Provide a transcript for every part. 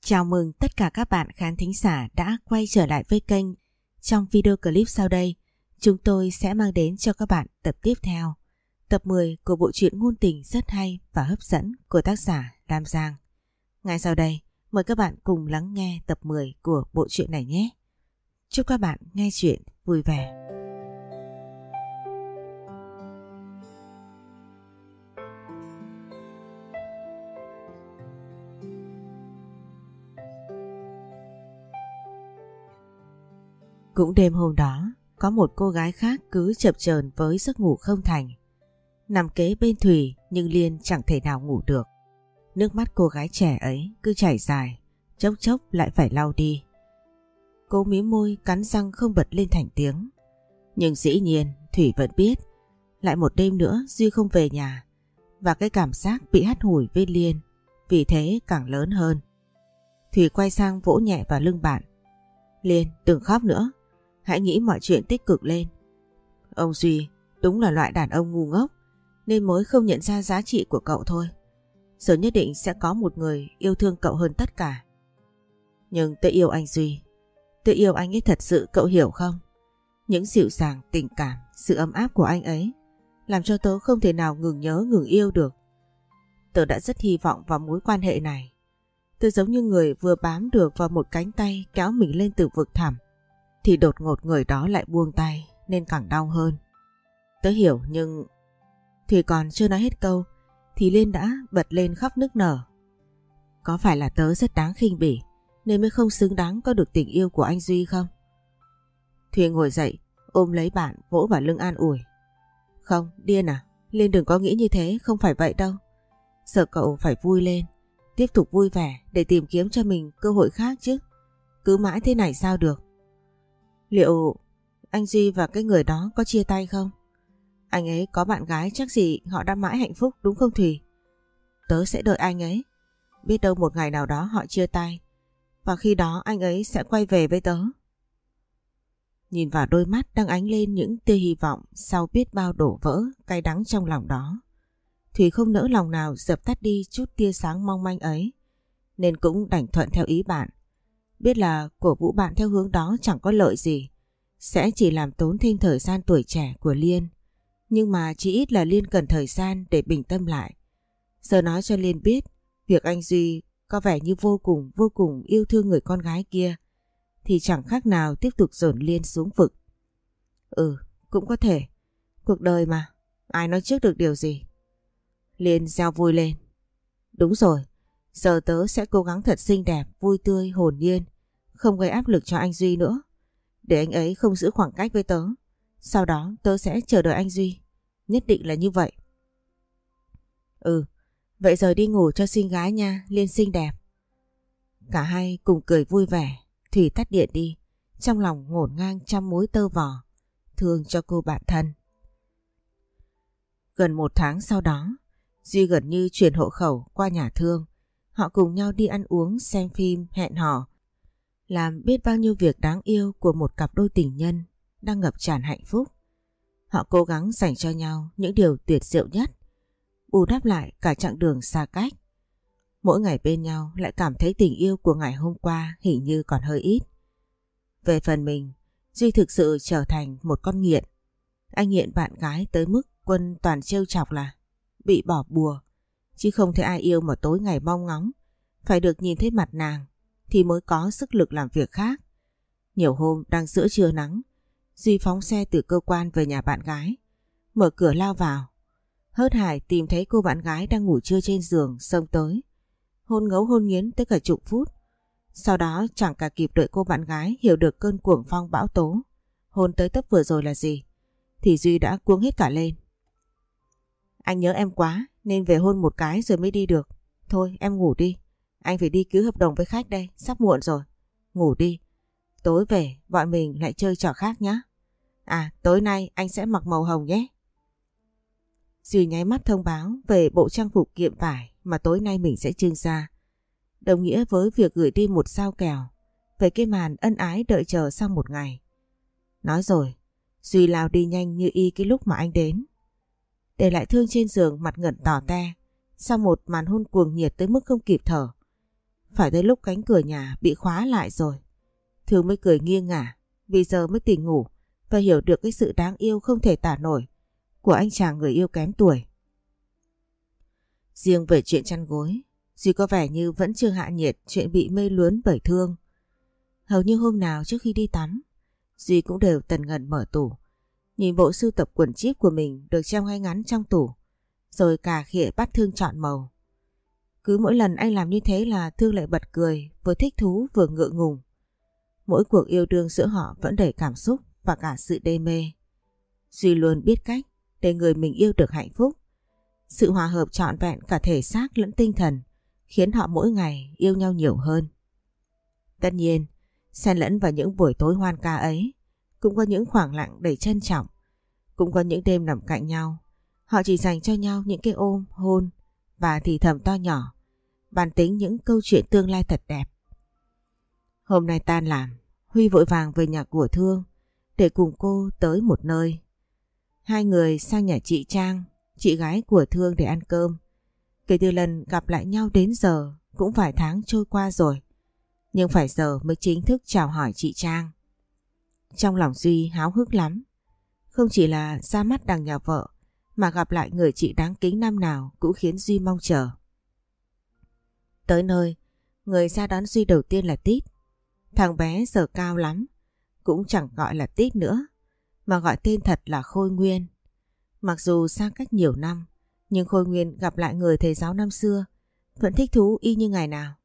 Chào mừng tất cả các bạn khán thính giả đã quay trở lại với kênh. Trong video clip sau đây, chúng tôi sẽ mang đến cho các bạn tập tiếp theo, tập 10 của bộ truyện ngôn tình rất hay và hấp dẫn của tác giả Lam Giang. Ngay sau đây, mời các bạn cùng lắng nghe tập 10 của bộ truyện này nhé. Chúc các bạn nghe chuyện vui vẻ. Cũng đêm hôm đó, có một cô gái khác cứ chập chờn với giấc ngủ không thành. Nằm kế bên Thùy nhưng Liên chẳng thể nào ngủ được. Nước mắt cô gái trẻ ấy cứ chảy dài, chốc chốc lại phải lau đi. Cô mím môi cắn răng không bật lên thành tiếng. Nhưng dĩ nhiên Thùy vẫn biết, lại một đêm nữa Duy không về nhà, và cái cảm giác bị hắt hủi với Liên vì thế càng lớn hơn. Thùy quay sang vỗ nhẹ vào lưng bạn. Liên, đừng khóc nữa. Hãy nghĩ mọi chuyện tích cực lên. Ông Duy đúng là loại đàn ông ngu ngốc nên mới không nhận ra giá trị của cậu thôi. Rồi nhất định sẽ có một người yêu thương cậu hơn tất cả. Nhưng tôi yêu anh Duy. Tôi yêu anh ấy thật sự, cậu hiểu không? Những dịu dàng, tình cảm, sự ấm áp của anh ấy làm cho tớ không thể nào ngừng nhớ, ngừng yêu được. Tớ đã rất hy vọng vào mối quan hệ này. Tớ giống như người vừa bám được vào một cánh tay kéo mình lên từ vực thẳm, thì đột ngột người đó lại buông tay nên càng đau hơn. Tớ hiểu nhưng... Thùy còn chưa nói hết câu thì Liên đã bật lên khóc nức nở. Có phải là tớ rất đáng khinh bỉ nên mới không xứng đáng có được tình yêu của anh Duy không? Thùy ngồi dậy ôm lấy bạn vỗ vào lưng an ủi. Không, điên à? Liên đừng có nghĩ như thế, không phải vậy đâu. Giờ cậu phải vui lên, tiếp tục vui vẻ để tìm kiếm cho mình cơ hội khác chứ. Cứ mãi thế này sao được? Liệu anh Duy và cái người đó có chia tay không? Anh ấy có bạn gái chắc gì họ đã mãi hạnh phúc đúng không Thùy? Tớ sẽ đợi anh ấy. Biết đâu một ngày nào đó họ chia tay, và khi đó anh ấy sẽ quay về với tớ. Nhìn vào đôi mắt đang ánh lên những tia hy vọng sau biết bao đổ vỡ, cay đắng trong lòng đó, Thùy không nỡ lòng nào dập tắt đi chút tia sáng mong manh ấy, nên cũng đành thuận theo ý bạn. Biết là cổ vũ bạn theo hướng đó chẳng có lợi gì, sẽ chỉ làm tốn thêm thời gian tuổi trẻ của Liên. Nhưng mà chỉ ít là Liên cần thời gian để bình tâm lại. Giờ nói cho Liên biết, việc anh Duy có vẻ như vô cùng yêu thương người con gái kia, thì chẳng khác nào tiếp tục dồn Liên xuống vực. Cũng có thể. Cuộc đời mà, ai nói trước được điều gì. Liên reo vui lên. Đúng rồi, giờ tớ sẽ cố gắng thật xinh đẹp, vui tươi, hồn nhiên, không gây áp lực cho anh Duy nữa, để anh ấy không giữ khoảng cách với tớ. Sau đó tớ sẽ chờ đợi anh Duy. Nhất định là như vậy. Vậy giờ đi ngủ cho xinh gái nha, Liên xinh đẹp. Cả hai cùng cười vui vẻ. Thùy tắt điện đi, trong lòng ngổn ngang trăm mối tơ vò, thương cho cô bạn thân. Gần một tháng sau đó, Duy gần như chuyển hộ khẩu qua nhà Thương. Họ cùng nhau đi ăn uống, xem phim, hẹn hò, làm biết bao nhiêu việc đáng yêu của một cặp đôi tình nhân đang ngập tràn hạnh phúc. Họ cố gắng dành cho nhau những điều tuyệt diệu nhất, bù đắp lại cả chặng đường xa cách. Mỗi ngày bên nhau lại cảm thấy tình yêu của ngày hôm qua hình như còn hơi ít. Về phần mình, Duy thực sự trở thành một con nghiện. Anh nghiện bạn gái tới mức Quân toàn trêu chọc là bị bỏ bùa, chứ không thấy ai yêu mà tối ngày mong ngóng phải được nhìn thấy mặt nàng thì mới có sức lực làm việc khác. Nhiều hôm đang giữa trưa nắng, Duy phóng xe từ cơ quan về nhà bạn gái, mở cửa lao vào. Hớt hải tìm thấy cô bạn gái đang ngủ trưa trên giường, xông tới hôn ngấu hôn nghiến tới cả chục phút. Sau đó chẳng cả kịp đợi cô bạn gái hiểu được cơn cuồng phong bão tố hôn tới tấp vừa rồi là gì, thì Duy đã cuống hết cả lên. Anh nhớ em quá nên về hôn một cái rồi mới đi được. Thôi em ngủ đi, anh phải đi ký hợp đồng với khách đây, sắp muộn rồi. Ngủ đi, tối về bọn mình lại chơi trò khác nhé. Tối nay anh sẽ mặc màu hồng nhé. Duy nháy mắt thông báo về bộ trang phục kiệm vải mà tối nay mình sẽ trưng ra, đồng nghĩa với việc gửi đi một sao kèo về cái màn ân ái đợi chờ sau một ngày. Nói rồi, Duy lao đi nhanh như y cái lúc mà anh đến, để lại Thương trên giường mặt ngẩn tỏ te sau một màn hôn cuồng nhiệt tới mức không kịp thở. phải tới lúc cánh cửa nhà bị khóa lại rồi. Thương mới cười nghiêng ngả, vì giờ mới tỉnh ngủ và hiểu được cái sự đáng yêu không thể tả nổi của anh chàng người yêu kém tuổi. Riêng về chuyện chăn gối, Duy có vẻ như vẫn chưa hạ nhiệt chuyện bị mê luyến bởi Thương. Hầu như hôm nào trước khi đi tắm, Duy cũng đều tần ngần mở tủ, nhìn bộ sưu tập quần jean của mình được treo ngay ngắn trong tủ, rồi cà khịa bắt Thương chọn màu. Cứ mỗi lần anh làm như thế là Thương lại bật cười, vừa thích thú vừa ngượng ngùng. Mỗi cuộc yêu đương giữa họ vẫn đầy cảm xúc và cả sự đê mê. Duy luôn biết cách để người mình yêu được hạnh phúc. Sự hòa hợp trọn vẹn cả thể xác lẫn tinh thần khiến họ mỗi ngày yêu nhau nhiều hơn. Tất nhiên, xen lẫn vào những buổi tối hoan ca ấy, cũng có những khoảng lặng đầy trân trọng, cũng có những đêm nằm cạnh nhau. Họ chỉ dành cho nhau những cái ôm, hôn và thì thầm to nhỏ, bàn tính những câu chuyện tương lai thật đẹp. Hôm nay tan làm, Huy vội vàng về nhà của Thương để cùng cô tới một nơi. Hai người sang nhà chị Trang, chị gái của Thương để ăn cơm. Kể từ lần gặp lại nhau đến giờ cũng vài tháng trôi qua rồi, nhưng phải giờ mới chính thức chào hỏi chị Trang. Trong lòng Duy háo hức lắm, không chỉ là ra mắt đằng nhà vợ mà gặp lại người chị đáng kính năm nào cũng khiến Duy mong chờ. Tới nơi, người ra đón Duy đầu tiên là Tít. Thằng bé giờ cao lắm, cũng chẳng gọi là Tít nữa, mà gọi tên thật là Khôi Nguyên. Mặc dù xa cách nhiều năm, nhưng Khôi Nguyên gặp lại người thầy giáo năm xưa vẫn thích thú y như ngày nào.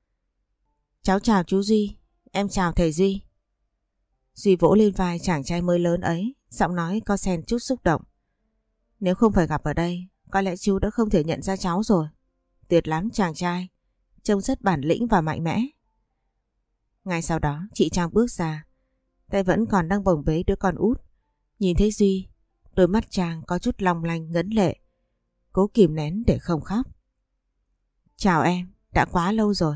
Cháu chào chú Duy, em chào thầy Duy. Duy vỗ lên vai chàng trai mới lớn ấy, giọng nói có xen chút xúc động. Nếu không phải gặp ở đây, có lẽ chú đã không thể nhận ra cháu rồi. Tuyệt lắm chàng trai, trông rất bản lĩnh và mạnh mẽ. Ngay sau đó chị Trang bước ra, tay vẫn còn đang bồng bế đứa con út. Nhìn thấy Duy, đôi mắt Trang có chút long lanh ngấn lệ, cố kìm nén để không khóc. Chào em, đã quá lâu rồi.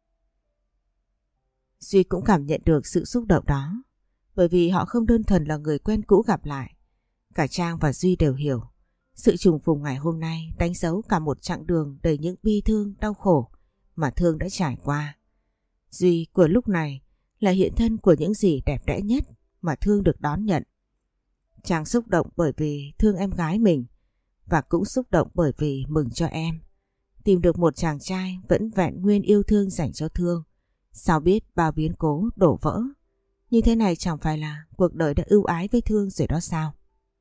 Duy cũng cảm nhận được sự xúc động đó, bởi vì họ không đơn thuần là người quen cũ gặp lại. Cả Trang và Duy đều hiểu, sự trùng phùng ngày hôm nay đánh dấu cả một chặng đường đầy những bi thương, đau khổ mà Thương đã trải qua. Duy của lúc này là hiện thân của những gì đẹp đẽ nhất mà Thương được đón nhận. Trang xúc động bởi vì thương em gái mình, và cũng xúc động bởi vì mừng cho em tìm được một chàng trai vẫn vẹn nguyên yêu thương dành cho Thương. Sao biết bao biến cố đổ vỡ như thế này chẳng phải là cuộc đời đã ưu ái với Thương rồi đó sao?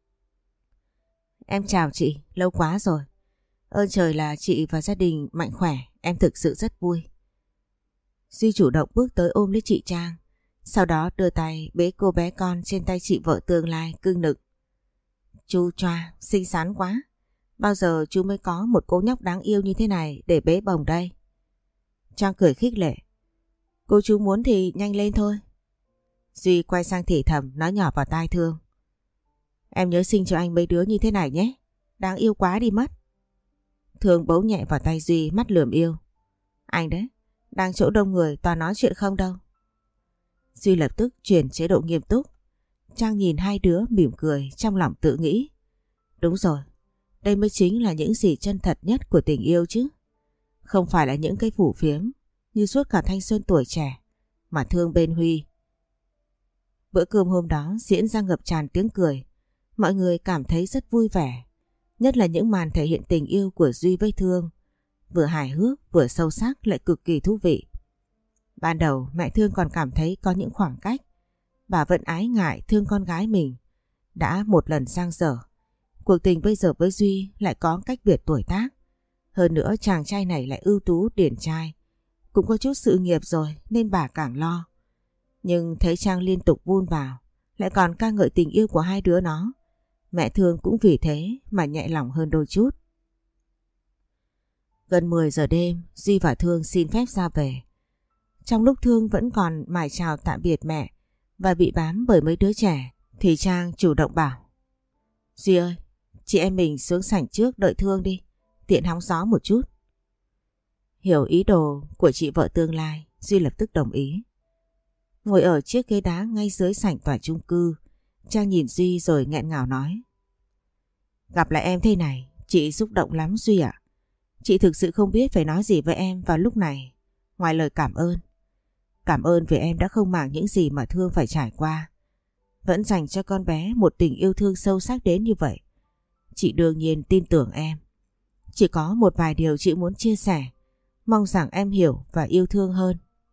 Em chào chị, lâu quá rồi. Ơn trời là chị và gia đình mạnh khỏe, em thực sự rất vui. Duy chủ động bước tới ôm lấy chị Trang, sau đó đưa tay bế cô bé con trên tay chị vợ tương lai cưng nựng. Chú choa, xinh xắn quá. Bao giờ chú mới có một cô nhóc đáng yêu như thế này để bế bồng đây? Trang cười khích lệ. Cô chú muốn thì nhanh lên thôi. Duy quay sang thì thầm nói nhỏ vào tai Thương. Em nhớ sinh cho anh mấy đứa như thế này nhé. Đáng yêu quá đi mất. Thương bấu nhẹ vào tay Duy, mắt lườm yêu. Anh đấy, đang chỗ đông người toàn nói chuyện không đâu. Duy lập tức chuyển chế độ nghiêm túc. Trang nhìn hai đứa mỉm cười, trong lòng tự nghĩ. Đúng rồi, đây mới chính là những gì chân thật nhất của tình yêu chứ. Không phải là những cái phủ phiếm như suốt cả thanh xuân tuổi trẻ mà Thương bên Huy. Bữa cơm hôm đó diễn ra ngập tràn tiếng cười. Mọi người cảm thấy rất vui vẻ, nhất là những màn thể hiện tình yêu của Duy với Thương, vừa hài hước vừa sâu sắc lại cực kỳ thú vị. Ban đầu mẹ Thương còn cảm thấy có những khoảng cách, bà vẫn ái ngại thương con gái mình. Đã một lần sang dở, cuộc tình bây giờ với Duy lại có cách biệt tuổi tác. Hơn nữa chàng trai này lại ưu tú điển trai, cũng có chút sự nghiệp rồi nên bà càng lo. Nhưng thấy Trang liên tục vun vào, lại còn ca ngợi tình yêu của hai đứa nó, mẹ Thương cũng vì thế mà nhẹ lòng hơn đôi chút. Gần 10 giờ đêm, Duy và Thương xin phép ra về. Trong lúc Thương vẫn còn mải chào tạm biệt mẹ và bị bám bởi mấy đứa trẻ, thì Trang chủ động bảo. Duy ơi, chị em mình xuống sảnh trước đợi Thương đi, tiện hóng gió một chút. Hiểu ý đồ của chị vợ tương lai, Duy lập tức đồng ý. Ngồi ở chiếc ghế đá ngay dưới sảnh tòa chung cư, Trang nhìn Duy rồi nghẹn ngào nói. Gặp lại em thế này, chị xúc động lắm Duy ạ. Chị thực sự không biết phải nói gì với em vào lúc này, ngoài lời cảm ơn. Cảm ơn vì em đã không màng những gì mà Thương phải trải qua. Vẫn dành cho con bé một tình yêu thương sâu sắc đến như vậy. Chị đương nhiên tin tưởng em. Chỉ có một vài điều chị muốn chia sẻ. Mong rằng em hiểu và yêu thương hơn.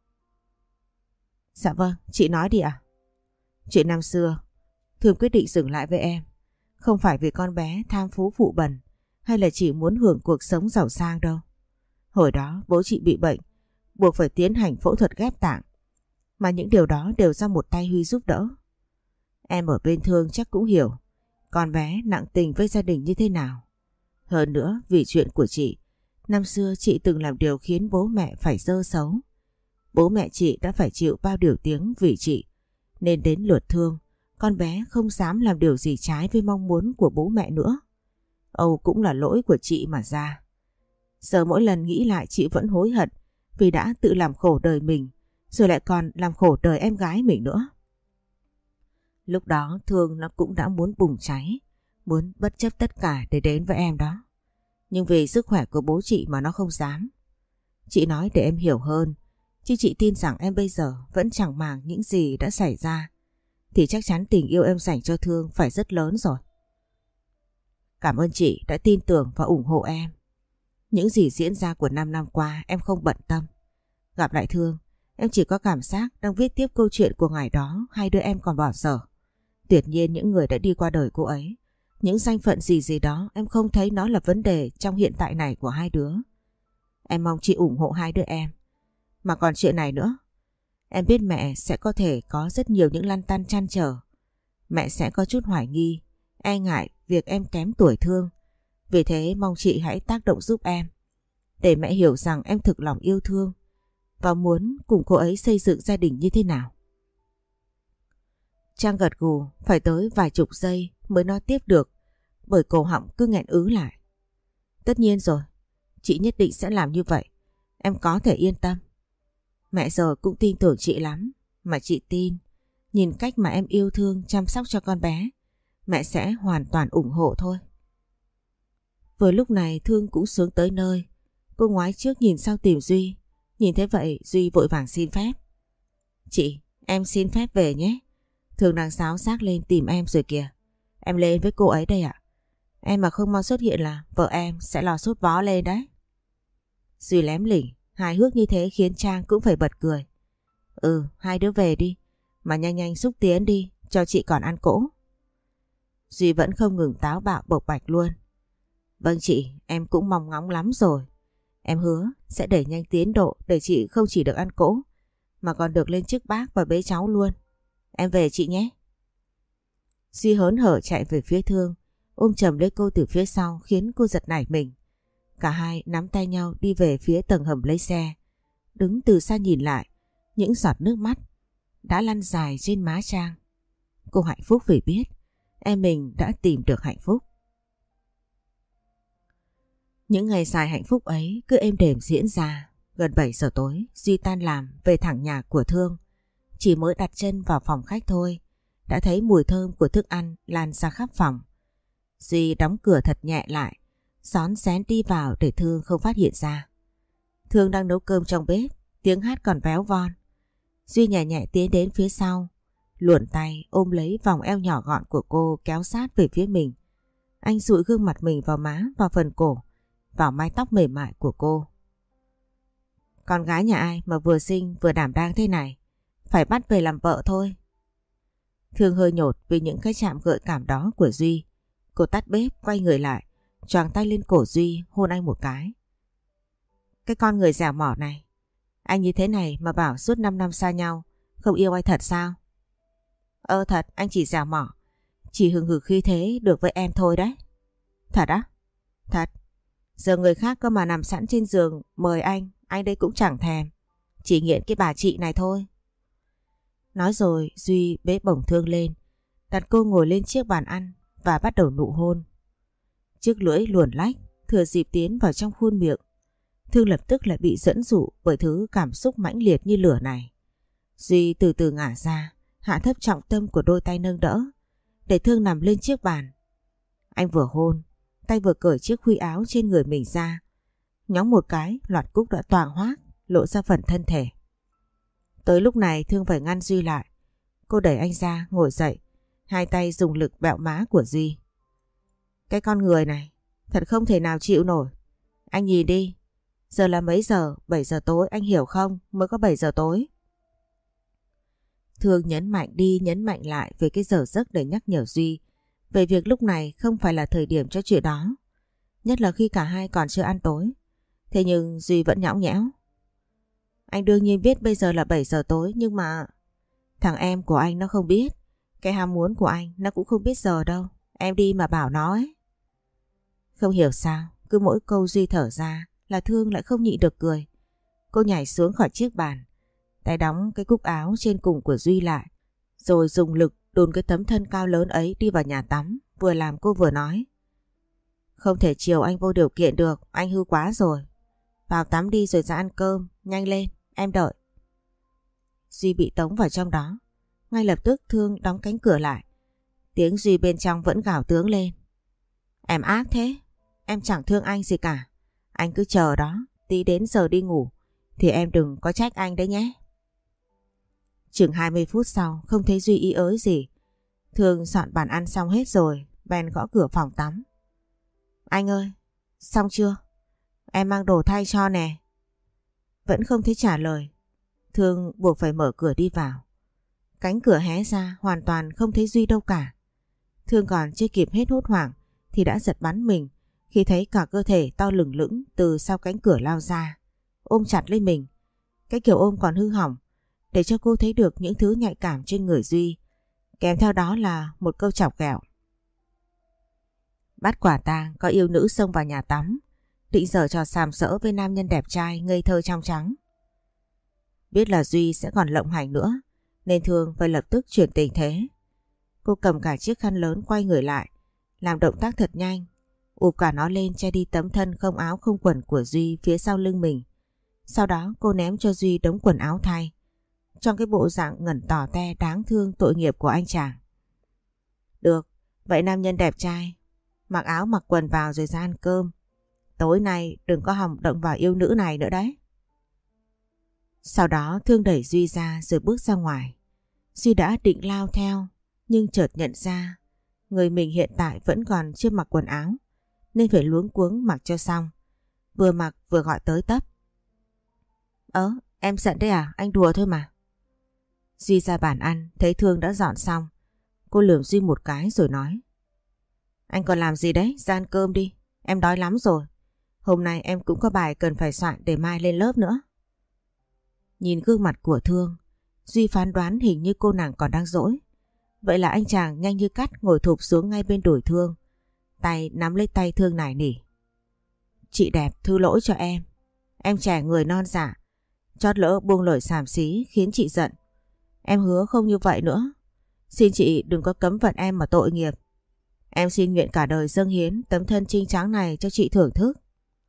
Dạ vâng, chị nói đi ạ. Chuyện năm xưa, Thương quyết định dừng lại với em. Không phải vì con bé tham phú phụ bẩn hay là chỉ muốn hưởng cuộc sống giàu sang đâu. Hồi đó bố chị bị bệnh, buộc phải tiến hành phẫu thuật ghép tạng. Mà những điều đó đều do một tay Huy giúp đỡ. Em ở bên Thương chắc cũng hiểu con bé nặng tình với gia đình như thế nào. Hơn nữa vì chuyện của chị, năm xưa chị từng làm điều khiến bố mẹ phải dơ xấu. Bố mẹ chị đã phải chịu bao điều tiếng vì chị. Nên đến lượt Thương, con bé không dám làm điều gì trái với mong muốn của bố mẹ nữa. Âu cũng là lỗi của chị mà ra. Giờ mỗi lần nghĩ lại chị vẫn hối hận vì đã tự làm khổ đời mình, rồi lại còn làm khổ đời em gái mình nữa. Lúc đó Thương nó cũng đã muốn bùng cháy, muốn bất chấp tất cả để đến với em đó. Nhưng vì sức khỏe của bố chị mà nó không dám. Chị nói để em hiểu hơn, chứ chị tin rằng em bây giờ vẫn chẳng màng những gì đã xảy ra, thì chắc chắn tình yêu em dành cho Thương phải rất lớn rồi. Cảm ơn chị đã tin tưởng và ủng hộ em. Những gì diễn ra của 5 năm qua em không bận tâm. Gặp lại Thương, em chỉ có cảm giác đang viết tiếp câu chuyện của ngày đó hai đứa em còn bỏ dở. Tuyệt nhiên những người đã đi qua đời cô ấy, những danh phận gì đó em không thấy nó là vấn đề trong hiện tại này của hai đứa. Em mong chị ủng hộ hai đứa em. Mà còn chuyện này nữa, em biết mẹ sẽ có thể có rất nhiều những lăn tăn trăn trở. Mẹ sẽ có chút hoài nghi, e ngại việc em kém tuổi Thương. Vì thế mong chị hãy tác động giúp em, để mẹ hiểu rằng em thực lòng yêu thương và muốn cùng cô ấy xây dựng gia đình như thế nào. Trang gật gù, phải tới vài chục giây mới nói tiếp được, bởi cổ họng cứ nghẹn ứ lại. Tất nhiên rồi, chị nhất định sẽ làm như vậy, em có thể yên tâm. Mẹ giờ cũng tin tưởng chị lắm, mà chị tin, nhìn cách mà em yêu thương chăm sóc cho con bé, mẹ sẽ hoàn toàn ủng hộ thôi. Vừa lúc này Thương cũng xuống tới nơi. Cô ngoái trước nhìn sau tìm Duy. Nhìn thấy vậy Duy vội vàng xin phép. Chị, em xin phép về nhé. Thương đang sáo xác lên tìm em rồi kìa. Em lên với cô ấy đây ạ. Em mà không mau xuất hiện là vợ em sẽ lò sốt vó lên đấy. Duy lém lỉnh, hài hước như thế khiến Trang cũng phải bật cười. Hai đứa về đi. Mà nhanh nhanh xúc tiến đi, cho chị còn ăn cỗ. Duy vẫn không ngừng táo bạo bộc bạch luôn. Vâng chị, em cũng mong ngóng lắm rồi. Em hứa sẽ đẩy nhanh tiến độ để chị không chỉ được ăn cỗ, mà còn được lên chức bác và bế cháu luôn. Em về chị nhé. Duy hớn hở chạy về phía Thương, ôm chầm lấy cô từ phía sau khiến cô giật nảy mình. Cả hai nắm tay nhau đi về phía tầng hầm lấy xe. Đứng từ xa nhìn lại, những giọt nước mắt đã lăn dài trên má Trang. Cô hạnh phúc vì biết em mình đã tìm được hạnh phúc. Những ngày dài hạnh phúc ấy cứ êm đềm diễn ra. Gần 7 giờ tối, Duy tan làm về thẳng nhà của Thương. Chỉ mới đặt chân vào phòng khách thôi, đã thấy mùi thơm của thức ăn lan ra khắp phòng. Duy đóng cửa thật nhẹ lại, xón xén đi vào để Thương không phát hiện ra. Thương đang nấu cơm trong bếp, tiếng hát còn véo von. Duy nhẹ nhẹ tiến đến phía sau, luồn tay ôm lấy vòng eo nhỏ gọn của cô kéo sát về phía mình. Anh dụi gương mặt mình vào má, vào phần cổ, vào mái tóc mềm mại của cô. Con gái nhà ai mà vừa xinh vừa đảm đang thế này, phải bắt về làm vợ thôi. Thương hơi nhột vì những cái chạm gợi cảm đó của Duy. Cô tắt bếp quay người lại, choàng tay lên cổ Duy hôn anh một cái. Cái con người dẻo mỏ này, anh như thế này mà bảo suốt 5 năm xa nhau không yêu ai thật sao? Thật, anh chỉ dẻo mỏ, chỉ hừng hực khi thế được với em thôi đấy. Thật á? Thật. Giờ người khác cơ mà nằm sẵn trên giường mời anh đây cũng chẳng thèm. Chỉ nghiện cái bà chị này thôi. Nói rồi Duy bế bổng Thương lên, đặt cô ngồi lên chiếc bàn ăn và bắt đầu nụ hôn. Chiếc lưỡi luồn lách thừa dịp tiến vào trong khuôn miệng. Thương lập tức lại bị dẫn dụ bởi thứ cảm xúc mãnh liệt như lửa này. Duy từ từ ngả ra, hạ thấp trọng tâm của đôi tay nâng đỡ, để Thương nằm lên chiếc bàn. Anh vừa hôn, tay vừa cởi chiếc khuy áo trên người mình ra. Nhóng một cái, loạt cúc đã toàng hoác lộ ra phần thân thể. Tới lúc này Thương phải ngăn Duy lại. Cô đẩy anh ra ngồi dậy, hai tay dùng lực bẹo má của Duy. Cái con người này thật không thể nào chịu nổi. Anh nhìn đi, giờ là mấy giờ? 7 giờ tối, anh hiểu không? Mới có 7 giờ tối. Thương nhấn mạnh đi nhấn mạnh lại về cái giờ giấc để nhắc nhở Duy về việc lúc này không phải là thời điểm cho chuyện đó. Nhất là khi cả hai còn chưa ăn tối. Thế nhưng Duy vẫn nhõng nhẽo. Anh đương nhiên biết bây giờ là 7 giờ tối, nhưng mà thằng em của anh nó không biết. Cái ham muốn của anh nó cũng không biết giờ đâu. Em đi mà bảo nó ấy. Không hiểu sao, cứ mỗi câu Duy thở ra là Thương lại không nhịn được cười. Cô nhảy xuống khỏi chiếc bàn, tay đóng cái cúc áo trên cùng của Duy lại, rồi dùng lực đùn cái tấm thân cao lớn ấy đi vào nhà tắm, vừa làm cô vừa nói. Không thể chiều anh vô điều kiện được, anh hư quá rồi. Vào tắm đi rồi ra ăn cơm, nhanh lên, em đợi. Duy bị tống vào trong đó. Ngay lập tức Thương đóng cánh cửa lại. Tiếng Duy bên trong vẫn gào tướng lên. Em ác thế, em chẳng thương anh gì cả. Anh cứ chờ đó, tí đến giờ đi ngủ thì em đừng có trách anh đấy nhé. Chừng 20 phút sau không thấy Duy ý ới gì. Thương soạn bàn ăn xong hết rồi, bèn gõ cửa phòng tắm. Anh ơi, xong chưa? Em mang đồ thay cho nè. Vẫn không thấy trả lời. Thương buộc phải mở cửa đi vào. Cánh cửa hé ra hoàn toàn không thấy Duy đâu cả. Thương còn chưa kịp hết hốt hoảng thì đã giật bắn mình khi thấy cả cơ thể to lửng lững từ sau cánh cửa lao ra, ôm chặt lấy mình. Cái kiểu ôm còn hư hỏng để cho cô thấy được những thứ nhạy cảm trên người Duy. Kèm theo đó là một câu chọc ghẹo. Bắt quả tang có yêu nữ xông vào nhà tắm, định giở trò sàm sỡ với nam nhân đẹp trai ngây thơ trong trắng. Biết là Duy sẽ còn lộng hành nữa nên Thương phải lập tức chuyển tình thế. Cô cầm cả chiếc khăn lớn quay người lại, làm động tác thật nhanh, ụp cả nó lên che đi tấm thân không áo không quần của Duy phía sau lưng mình. Sau đó cô ném cho Duy đống quần áo thay, trong cái bộ dạng ngẩn tỏ te đáng thương tội nghiệp của anh chàng. Được, vậy nam nhân đẹp trai, mặc áo mặc quần vào rồi ra ăn cơm. Tối nay đừng có hòng động vào yêu nữ này nữa đấy. Sau đó Thương đẩy Duy ra rồi bước ra ngoài. Duy đã định lao theo, nhưng chợt nhận ra người mình hiện tại vẫn còn chưa mặc quần áo, nên phải luống cuống mặc cho xong. Vừa mặc vừa gọi tới tấp. Em giận đấy à? Anh đùa thôi mà. Duy ra bàn ăn, thấy Thương đã dọn xong. Cô lườm Duy một cái rồi nói. Anh còn làm gì đấy? Ra ăn cơm đi. Em đói lắm rồi. Hôm nay em cũng có bài cần phải soạn để mai lên lớp nữa. Nhìn gương mặt của Thương, Duy phán đoán hình như cô nàng còn đang dỗi. Vậy là anh chàng nhanh như cắt ngồi thụp xuống ngay bên đùi Thương, tay nắm lấy tay Thương nài nỉ. Chị đẹp thứ lỗi cho em. Em trẻ người non dạ, chót lỡ buông lời xàm xí khiến chị giận. Em hứa không như vậy nữa. Xin chị đừng có cấm vận em mà tội nghiệp. Em xin nguyện cả đời dâng hiến tấm thân trinh trắng này cho chị thưởng thức.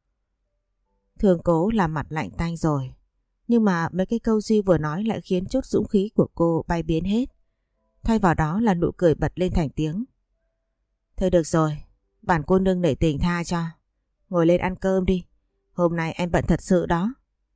Thương cố làm mặt lạnh tanh rồi, nhưng mà mấy cái câu Duy vừa nói lại khiến chút dũng khí của cô bay biến hết. Thay vào đó là nụ cười bật lên thành tiếng. Thôi được rồi, bản cô nương nể tình tha cho. Ngồi lên ăn cơm đi. Hôm nay em bận thật sự đó.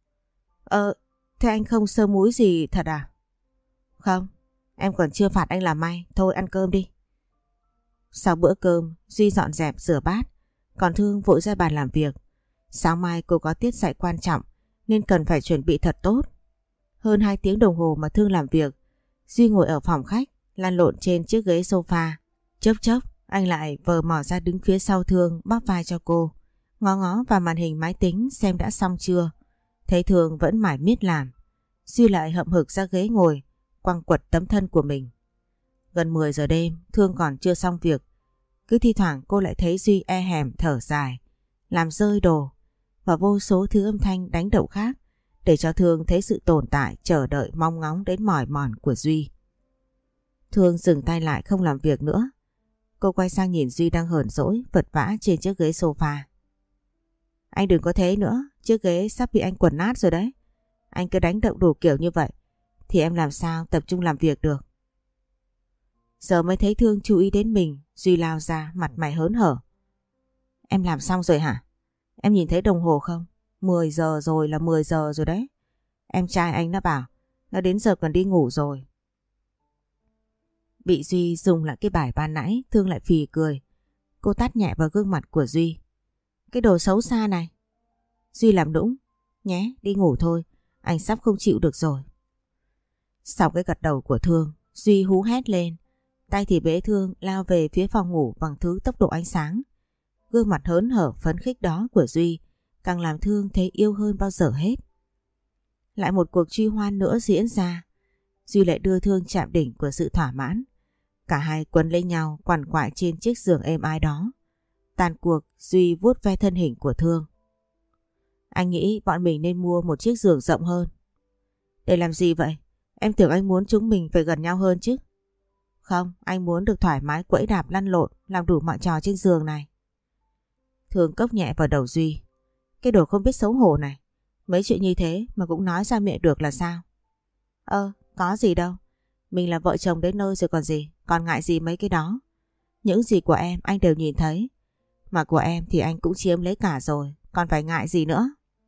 Thế anh không sơ múi gì thật à? Không, em còn chưa phạt anh làm may. Thôi ăn cơm đi. Sau bữa cơm, Duy dọn dẹp rửa bát, còn Thương vội ra bàn làm việc. Sáng mai cô có tiết dạy quan trọng nên cần phải chuẩn bị thật tốt. Hơn 2 tiếng đồng hồ mà Thương làm việc, Duy ngồi ở phòng khách, lăn lộn trên chiếc ghế sofa. Chốc chốc, anh lại vờ mò ra đứng phía sau Thương bóp vai cho cô, ngó ngó vào màn hình máy tính xem đã xong chưa. Thấy Thương vẫn mải miết làm, Duy lại hậm hực ra ghế ngồi, quăng quật tấm thân của mình. Gần 10 giờ đêm, Thương còn chưa xong việc. Cứ thi thoảng cô lại thấy Duy e hèm thở dài, làm rơi đồ và vô số thứ âm thanh đánh động khác để cho Thương thấy sự tồn tại, chờ đợi, mong ngóng đến mỏi mòn của Duy. Thương dừng tay lại không làm việc nữa. Cô quay sang nhìn Duy đang hờn dỗi vật vã trên chiếc ghế sofa. Anh đừng có thế nữa, chiếc ghế sắp bị anh quần nát rồi đấy. Anh cứ đánh động đủ kiểu như vậy thì em làm sao tập trung làm việc được. Giờ mới thấy Thương chú ý đến mình, Duy lao ra mặt mày hớn hở. Em làm xong rồi hả? Em nhìn thấy đồng hồ không? 10 giờ rồi, là 10 giờ rồi đấy. Em trai anh nó bảo nó đến giờ còn đi ngủ rồi. Bị Duy dùng lại cái bài ban nãy, Thương lại phì cười. Cô tát nhẹ vào gương mặt của Duy. Cái đồ xấu xa này. Duy làm nũng. Nhé, đi ngủ thôi, anh sắp không chịu được rồi. Sau cái gật đầu của Thương, Duy hú hét lên. Tay thì bế Thương lao về phía phòng ngủ bằng thứ tốc độ ánh sáng. Gương mặt hớn hở phấn khích đó của Duy càng làm Thương thấy yêu hơn bao giờ hết. Lại một cuộc truy hoan nữa diễn ra. Duy lại đưa Thương chạm đỉnh của sự thỏa mãn. Cả hai quấn lấy nhau quằn quại trên chiếc giường êm ái đó. Tàn cuộc, Duy vuốt ve thân hình của Thương. Anh nghĩ bọn mình nên mua một chiếc giường rộng hơn. Để làm gì vậy? Em tưởng anh muốn chúng mình phải gần nhau hơn chứ. Không, anh muốn được thoải mái quẫy đạp lăn lộn, làm đủ mọi trò trên giường này. Thương cốc nhẹ vào đầu Duy. Cái đồ không biết xấu hổ này. Mấy chuyện như thế mà cũng nói ra miệng được là sao? Có gì đâu. Mình là vợ chồng đến nơi rồi còn gì. Còn ngại gì mấy cái đó. Những gì của em anh đều nhìn thấy. Mà của em thì anh cũng chiếm lấy cả rồi. Còn phải ngại gì nữa.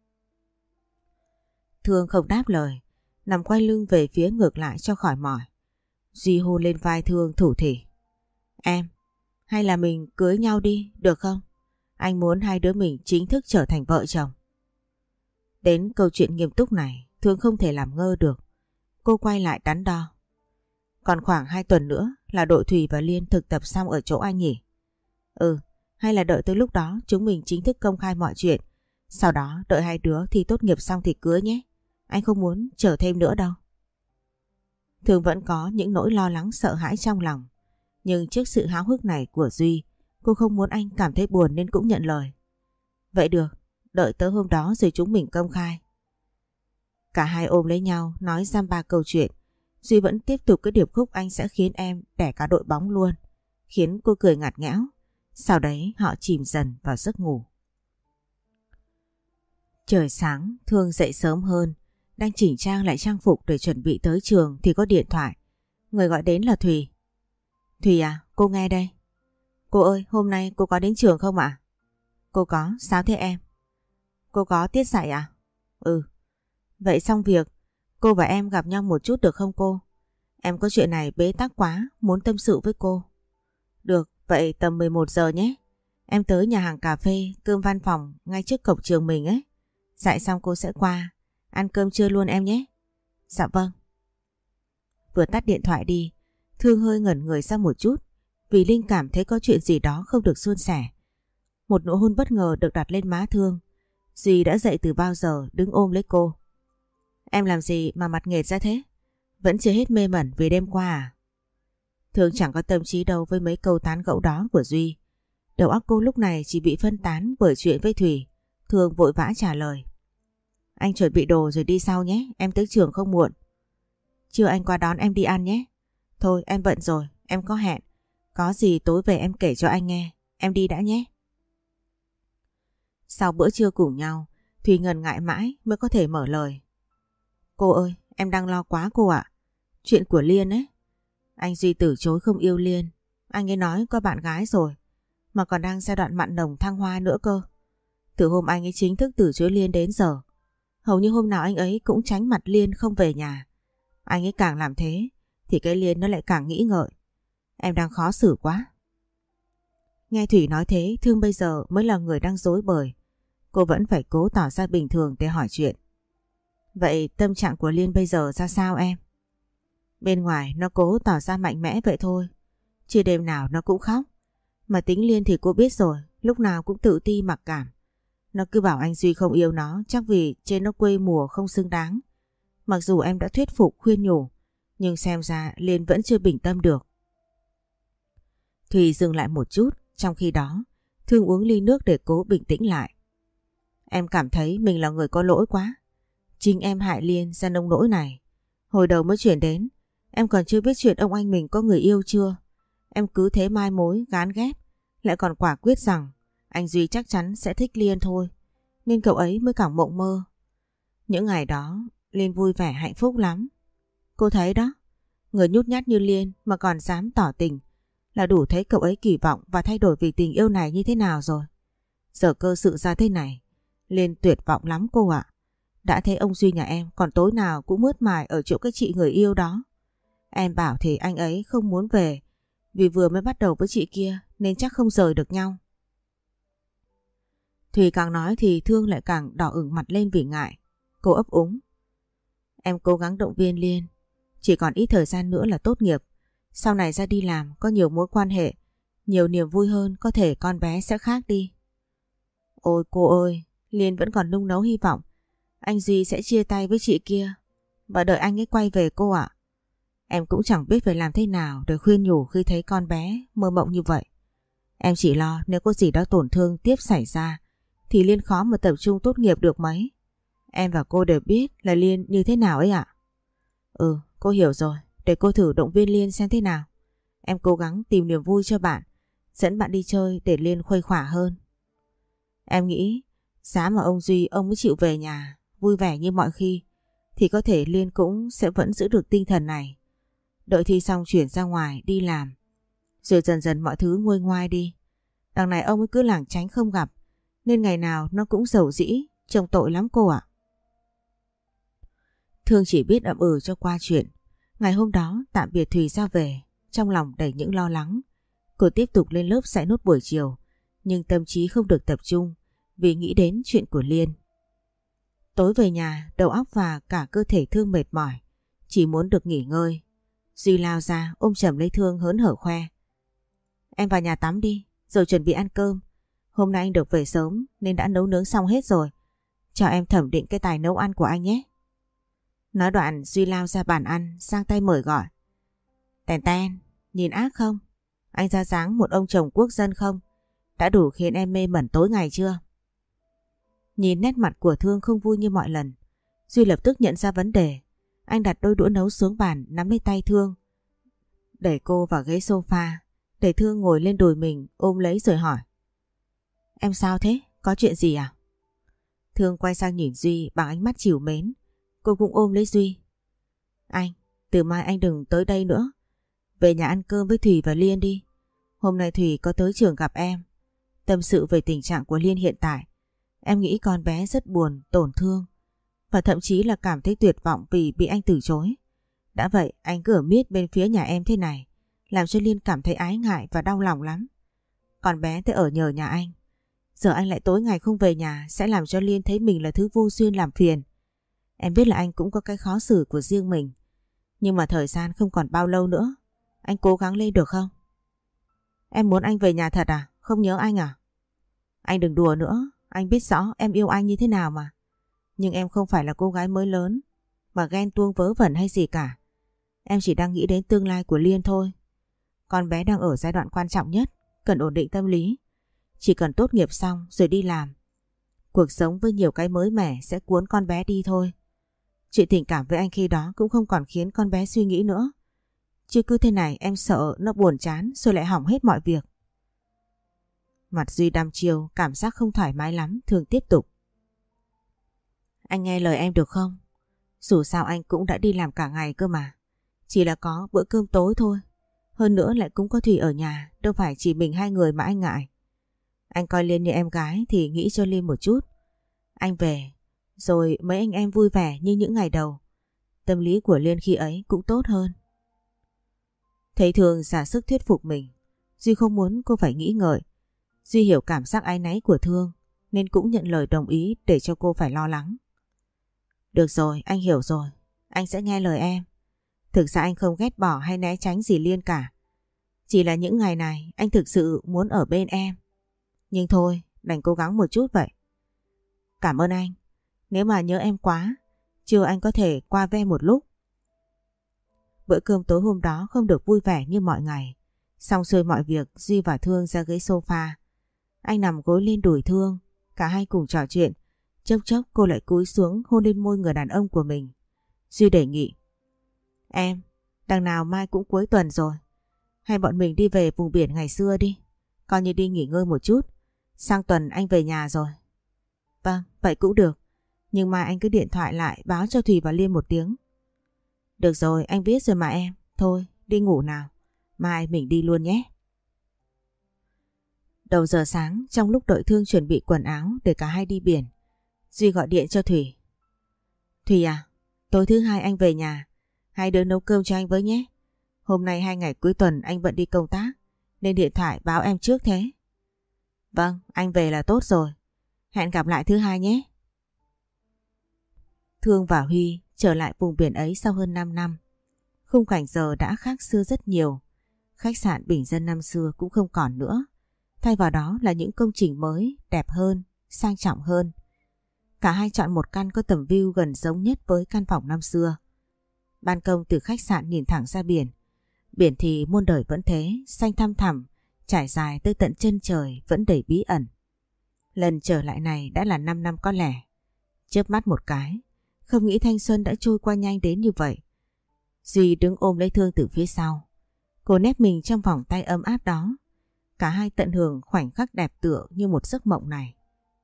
Thương không đáp lời, nằm quay lưng về phía ngược lại cho khỏi mỏi. Duy hôn lên vai Thương thủ thỉ. Em, hay là mình cưới nhau đi, được không? Anh muốn hai đứa mình chính thức trở thành vợ chồng. Đến câu chuyện nghiêm túc này, Thương không thể làm ngơ được. Cô quay lại đắn đo. Còn khoảng 2 tuần nữa là đội Thùy và Liên thực tập xong ở chỗ anh nhỉ? Hay là đợi tới lúc đó chúng mình chính thức công khai mọi chuyện. Sau đó đợi hai đứa thi tốt nghiệp xong thì cưới nhé. Anh không muốn chờ thêm nữa đâu. Thương vẫn có những nỗi lo lắng sợ hãi trong lòng. Nhưng trước sự háo hức này của Duy, cô không muốn anh cảm thấy buồn nên cũng nhận lời. Vậy được, đợi tới hôm đó rồi chúng mình công khai. Cả hai ôm lấy nhau nói dăm ba câu chuyện. Duy vẫn tiếp tục cái điệp khúc anh sẽ khiến em đẻ cả đội bóng luôn. Khiến cô cười ngặt nghẽo. Sau đấy họ chìm dần vào giấc ngủ. Trời sáng, Thương dậy sớm hơn. Đang chỉnh trang lại trang phục để chuẩn bị tới trường thì có điện thoại. Người gọi đến là Thùy. Thùy à, cô nghe đây. Cô ơi, hôm nay cô có đến trường không ạ? Cô có, sao thế em? Cô có tiết dạy à? Vậy xong việc, cô và em gặp nhau một chút được không cô? Em có chuyện này bế tắc quá, muốn tâm sự với cô. Được, vậy tầm 11 giờ nhé. Em tới nhà hàng cà phê, cơm văn phòng ngay trước cổng trường mình ấy. Dạy xong cô sẽ qua, ăn cơm trưa luôn em nhé. Dạ vâng. Vừa tắt điện thoại đi, Thương hơi ngẩn người ra một chút vì linh cảm thấy có chuyện gì đó không được suôn sẻ. Một nụ hôn bất ngờ được đặt lên má Thương. Duy đã dậy từ bao giờ đứng ôm lấy cô. Em làm gì mà mặt nghệt ra thế? Vẫn chưa hết mê mẩn vì đêm qua à? Thương chẳng có tâm trí đâu với mấy câu tán gẫu đó của Duy. Đầu óc cô lúc này chỉ bị phân tán bởi chuyện với Thùy. Thương vội vã trả lời. Anh chuẩn bị đồ rồi đi sau nhé, em tới trường không muộn. Trưa anh qua đón em đi ăn nhé. Thôi em bận rồi, em có hẹn. Có gì tối về em kể cho anh nghe. Em đi đã nhé. Sau bữa trưa cùng nhau, Thùy ngần ngại mãi mới có thể mở lời. Cô ơi, em đang lo quá cô ạ. Chuyện của Liên ấy. Anh Duy từ chối không yêu Liên. Anh ấy nói có bạn gái rồi. Mà còn đang giai đoạn mặn nồng thăng hoa nữa cơ. Từ hôm anh ấy chính thức từ chối Liên đến giờ, hầu như hôm nào anh ấy cũng tránh mặt Liên không về nhà. Anh ấy càng làm thế thì cái Liên nó lại càng nghĩ ngợi. Em đang khó xử quá. Nghe Thủy nói thế, Thương bây giờ mới là người đang rối bời. Cô vẫn phải cố tỏ ra bình thường để hỏi chuyện. Vậy tâm trạng của Liên bây giờ ra sao em? Bên ngoài nó cố tỏ ra mạnh mẽ vậy thôi, chứ đêm nào nó cũng khóc. Mà tính Liên thì cô biết rồi, lúc nào cũng tự ti mặc cảm. Nó cứ bảo anh Duy không yêu nó chắc vì trên nó quê mùa không xứng đáng. Mặc dù em đã thuyết phục khuyên nhủ, nhưng xem ra Liên vẫn chưa bình tâm được. Thùy dừng lại một chút, trong khi đó Thương uống ly nước để cố bình tĩnh lại. Em cảm thấy mình là người có lỗi quá. Chính em hại Liên ra nông nỗi này. Hồi đầu mới chuyển đến, em còn chưa biết chuyện ông anh mình có người yêu chưa. Em cứ thế mai mối, gán ghép, lại còn quả quyết rằng anh Duy chắc chắn sẽ thích Liên thôi. Nên cậu ấy mới càng mộng mơ. Những ngày đó, Liên vui vẻ hạnh phúc lắm. Cô thấy đó, người nhút nhát như Liên mà còn dám tỏ tình là đủ thấy cậu ấy kỳ vọng và thay đổi vì tình yêu này như thế nào rồi. Giờ cơ sự ra thế này, Liên tuyệt vọng lắm cô ạ. Đã thấy ông Duy nhà em còn tối nào cũng mướt mải ở chỗ cái chị người yêu đó. Em bảo thì anh ấy không muốn về vì vừa mới bắt đầu với chị kia nên chắc không rời được nhau. Thùy càng nói thì Thương lại càng đỏ ửng mặt lên vì ngại. Cô ấp úng. Em cố gắng động viên Liên. Chỉ còn ít thời gian nữa là tốt nghiệp. Sau này ra đi làm có nhiều mối quan hệ, nhiều niềm vui hơn, có thể con bé sẽ khác đi. Ôi cô ơi, Liên vẫn còn nung nấu hy vọng anh Duy sẽ chia tay với chị kia và đợi anh ấy quay về cô ạ. Em cũng chẳng biết phải làm thế nào để khuyên nhủ khi thấy con bé mơ mộng như vậy. Em chỉ lo nếu có gì đó tổn thương tiếp xảy ra thì Liên khó mà tập trung tốt nghiệp được mấy. Em và cô đều biết là Liên như thế nào ấy ạ. Ừ, cô hiểu rồi. Để cô thử động viên Liên xem thế nào. Em cố gắng tìm niềm vui cho bạn, dẫn bạn đi chơi để Liên khuây khỏa hơn. Em nghĩ giá mà ông Duy ông mới chịu về nhà vui vẻ như mọi khi thì có thể Liên cũng sẽ vẫn giữ được tinh thần này. Đợi thi xong chuyển ra ngoài đi làm, rồi dần dần mọi thứ nguôi ngoai đi. Đằng này ông ấy cứ lảng tránh không gặp nên ngày nào nó cũng rầu rĩ, trông tội lắm cô ạ. Thương chỉ biết ậm ừ cho qua chuyện. Ngày hôm đó tạm biệt Thùy ra về, trong lòng đầy những lo lắng. Cô tiếp tục lên lớp dạy nốt buổi chiều, nhưng tâm trí không được tập trung vì nghĩ đến chuyện của Liên. Tối về nhà, đầu óc và cả cơ thể Thương mệt mỏi, chỉ muốn được nghỉ ngơi. Duy lao ra ôm chầm lấy Thương hớn hở khoe. Em vào nhà tắm đi, rồi chuẩn bị ăn cơm. Hôm nay anh được về sớm nên đã nấu nướng xong hết rồi. Cho em thẩm định cái tài nấu ăn của anh nhé. Nói đoạn Duy lao ra bàn ăn, sang tay mời gọi. Tèn ten, nhìn ác không? Anh ra dáng một ông chồng quốc dân không? Đã đủ khiến em mê mẩn tối ngày chưa? Nhìn nét mặt của Thương không vui như mọi lần, Duy lập tức nhận ra vấn đề. Anh đặt đôi đũa nấu xuống bàn, nắm lấy tay Thương, đẩy cô vào ghế sofa, để Thương ngồi lên đùi mình, ôm lấy rồi hỏi. Em sao thế? Có chuyện gì à? Thương quay sang nhìn Duy bằng ánh mắt trìu mến. Cô cũng ôm lấy Duy. Anh, từ mai anh đừng tới đây nữa. Về nhà ăn cơm với Thùy và Liên đi. Hôm nay Thùy có tới trường gặp em, tâm sự về tình trạng của Liên hiện tại. Em nghĩ con bé rất buồn, tổn thương và thậm chí là cảm thấy tuyệt vọng vì bị anh từ chối. Đã vậy anh cứ ở miết bên phía nhà em thế này, làm cho Liên cảm thấy ái ngại và đau lòng lắm. Con bé thì ở nhờ nhà anh. Giờ anh lại tối ngày không về nhà sẽ làm cho Liên thấy mình là thứ vô duyên làm phiền. Em biết là anh cũng có cái khó xử của riêng mình, nhưng mà thời gian không còn bao lâu nữa. Anh cố gắng lên được không? Em muốn anh về nhà thật à? Không nhớ anh à? Anh đừng đùa nữa. Anh biết rõ em yêu anh như thế nào mà. Nhưng em không phải là cô gái mới lớn mà ghen tuông vớ vẩn hay gì cả. Em chỉ đang nghĩ đến tương lai của Liên thôi. Con bé đang ở giai đoạn quan trọng nhất, cần ổn định tâm lý. Chỉ cần tốt nghiệp xong rồi đi làm, cuộc sống với nhiều cái mới mẻ sẽ cuốn con bé đi thôi. Chuyện tình cảm với anh khi đó cũng không còn khiến con bé suy nghĩ nữa. Chứ cứ thế này em sợ nó buồn chán rồi lại hỏng hết mọi việc. Mặt Duy đăm chiêu, cảm giác không thoải mái lắm. Thương tiếp tục. Anh nghe lời em được không? Dù sao anh cũng đã đi làm cả ngày cơ mà. Chỉ là có bữa cơm tối thôi. Hơn nữa lại cũng có Thùy ở nhà, đâu phải chỉ mình hai người mà anh ngại. Anh coi Liên như em gái thì nghĩ cho Liên một chút. Anh về, rồi mấy anh em vui vẻ như những ngày đầu. Tâm lý của Liên khi ấy cũng tốt hơn. Thấy Thương giả sức thuyết phục mình, Duy không muốn cô phải nghĩ ngợi. Duy hiểu cảm giác áy náy của Thương nên cũng nhận lời đồng ý để cho cô phải lo lắng. Được rồi, anh hiểu rồi. Anh sẽ nghe lời em. Thực ra anh không ghét bỏ hay né tránh gì Liên cả. Chỉ là những ngày này anh thực sự muốn ở bên em. Nhưng thôi, đành cố gắng một chút vậy. Cảm ơn anh. Nếu mà nhớ em quá, trưa anh có thể qua với em một lúc. Bữa cơm tối hôm đó không được vui vẻ như mọi ngày. Xong xuôi mọi việc, Duy và Thương ra ghế sofa. Anh nằm gối lên đùi Thương, cả hai cùng trò chuyện. Chốc chốc cô lại cúi xuống hôn lên môi người đàn ông của mình. Duy đề nghị. Em, đằng nào mai cũng cuối tuần rồi. Hay bọn mình đi về vùng biển ngày xưa đi. Coi như đi nghỉ ngơi một chút. Sang tuần anh về nhà rồi. Vâng, vậy cũng được. Nhưng mai anh cứ điện thoại lại báo cho Thùy và Liên một tiếng. Được rồi, anh biết rồi mà em. Thôi, đi ngủ nào. Mai mình đi luôn nhé. Đầu giờ sáng, trong lúc đợi Thương chuẩn bị quần áo để cả hai đi biển, Duy gọi điện cho Thùy. Thùy à, tối thứ hai anh về nhà, hai đứa nấu cơm cho anh với nhé. Hôm nay 2 ngày cuối tuần anh bận đi công tác, nên điện thoại báo em trước thế. Vâng, anh về là tốt rồi. Hẹn gặp lại thứ hai nhé. Thương và Huy trở lại vùng biển ấy sau hơn 5 năm. Khung cảnh giờ đã khác xưa rất nhiều. Khách sạn bình dân năm xưa cũng không còn nữa. Thay vào đó là những công trình mới, đẹp hơn, sang trọng hơn. Cả hai chọn một căn có tầm view gần giống nhất với căn phòng năm xưa. Ban công từ khách sạn nhìn thẳng ra biển. Biển thì muôn đời vẫn thế, xanh thăm thẳm, trải dài tới tận chân trời vẫn đầy bí ẩn. Lần trở lại này đã là 5 năm có lẽ. Chớp mắt một cái, không nghĩ thanh xuân đã trôi qua nhanh đến như vậy. Duy đứng ôm lấy Thương từ phía sau. Cô nép mình trong vòng tay ấm áp đó. Cả hai tận hưởng khoảnh khắc đẹp tựa như một giấc mộng này.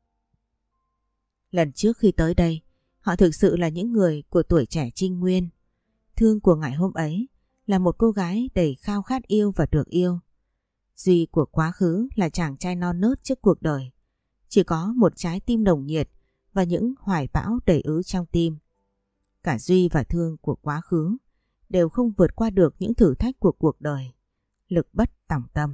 Lần trước khi tới đây, họ thực sự là những người của tuổi trẻ trinh nguyên. Thương của ngày hôm ấy là một cô gái đầy khao khát yêu và được yêu. Duy của quá khứ là chàng trai non nớt trước cuộc đời. Chỉ có một trái tim nồng nhiệt và những hoài bão đầy ứ trong tim. Cả Duy và Thương của quá khứ đều không vượt qua được những thử thách của cuộc đời. Lực bất tòng tâm.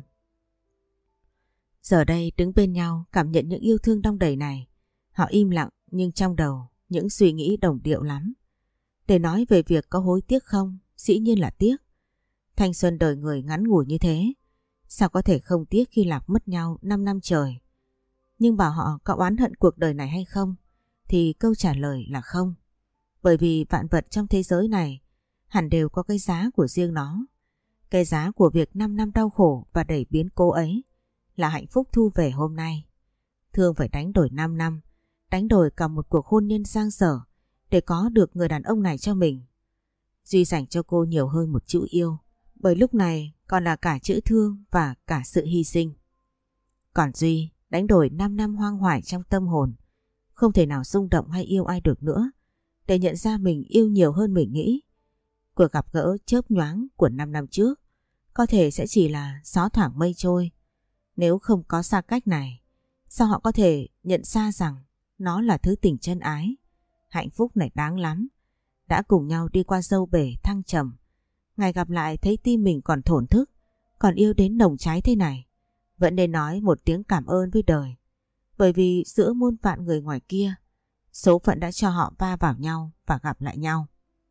Giờ đây đứng bên nhau cảm nhận những yêu thương đong đầy này. Họ im lặng nhưng trong đầu những suy nghĩ đồng điệu lắm. Để nói về việc có hối tiếc không, dĩ nhiên là tiếc. Thanh xuân đời người ngắn ngủi như thế, sao có thể không tiếc khi lạc mất nhau 5 năm trời. Nhưng bảo họ có oán hận cuộc đời này hay không, thì câu trả lời là không. Bởi vì vạn vật trong thế giới này hẳn đều có cái giá của riêng nó. Cái giá của việc 5 năm đau khổ và đầy biến cố ấy là hạnh phúc thu về hôm nay. Thương phải đánh đổi 5 năm, đánh đổi cả một cuộc hôn nhân dang dở để có được người đàn ông này cho mình. Duy dành cho cô nhiều hơn một chữ yêu, bởi lúc này còn là cả chữ thương và cả sự hy sinh. Còn Duy đánh đổi 5 năm hoang hoải trong tâm hồn, không thể nào rung động hay yêu ai được nữa, để nhận ra mình yêu nhiều hơn mình nghĩ. Cuộc gặp gỡ chớp nhoáng của 5 năm trước có thể sẽ chỉ là gió thoảng mây trôi. Nếu không có xa cách này, sao họ có thể nhận ra rằng nó là thứ tình chân ái? Hạnh phúc này đáng lắm. Đã cùng nhau đi qua dâu bể thăng trầm. Ngày gặp lại thấy tim mình còn thổn thức, còn yêu đến nồng cháy thế này. Vẫn nên nói một tiếng cảm ơn với đời. Bởi vì giữa muôn vạn người ngoài kia, số phận đã cho họ va vào nhau và gặp lại nhau.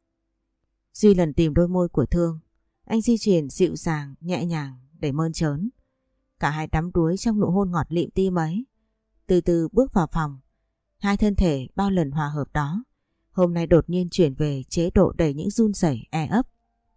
Duy lần tìm đôi môi của Thương. Anh di chuyển dịu dàng, nhẹ nhàng để mơn trớn. Cả hai đắm đuối trong nụ hôn ngọt lịm tim ấy. Từ từ bước vào phòng. Hai thân thể bao lần hòa hợp đó hôm nay đột nhiên chuyển về chế độ đầy những run rẩy e ấp.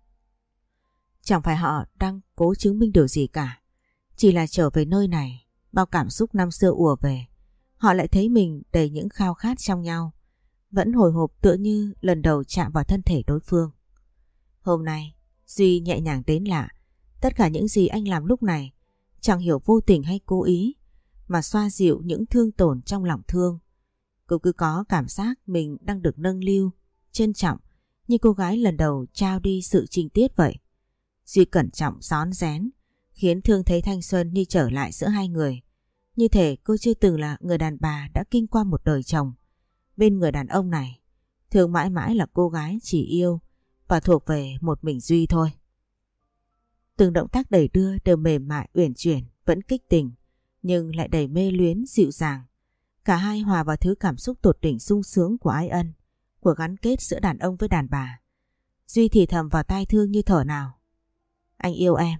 Chẳng phải họ đang cố chứng minh điều gì cả. Chỉ là trở về nơi này, bao cảm xúc năm xưa ùa về. Họ lại thấy mình đầy những khao khát trong nhau. Vẫn hồi hộp tựa như lần đầu chạm vào thân thể đối phương. Hôm nay, Duy nhẹ nhàng đến lạ. Tất cả những gì anh làm lúc này, chẳng hiểu vô tình hay cố ý, mà xoa dịu những thương tổn trong lòng Thương. Cô cứ có cảm giác mình đang được nâng niu, trân trọng như cô gái lần đầu trao đi sự trinh tiết vậy. Duy cẩn trọng rón rén, khiến Thương thấy thanh xuân như trở lại giữa hai người. Như thể cô chưa từng là người đàn bà đã kinh qua một đời chồng. Bên người đàn ông này, Thương mãi mãi là cô gái chỉ yêu và thuộc về một mình Duy thôi. Từng động tác đẩy đưa đều mềm mại uyển chuyển, vẫn kích tình, nhưng lại đầy mê luyến dịu dàng. Cả hai hòa vào thứ cảm xúc tột đỉnh sung sướng của ái ân, của gắn kết giữa đàn ông với đàn bà. Duy thì thầm vào tai Thương như thở nào. Anh yêu em.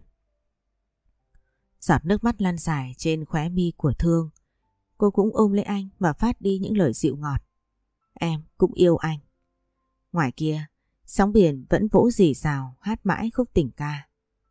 Giọt nước mắt lăn dài trên khóe mi của Thương. Cô cũng ôm lấy anh và phát đi những lời dịu ngọt. Em cũng yêu anh. Ngoài kia, sóng biển vẫn vỗ rì rào hát mãi khúc tình ca.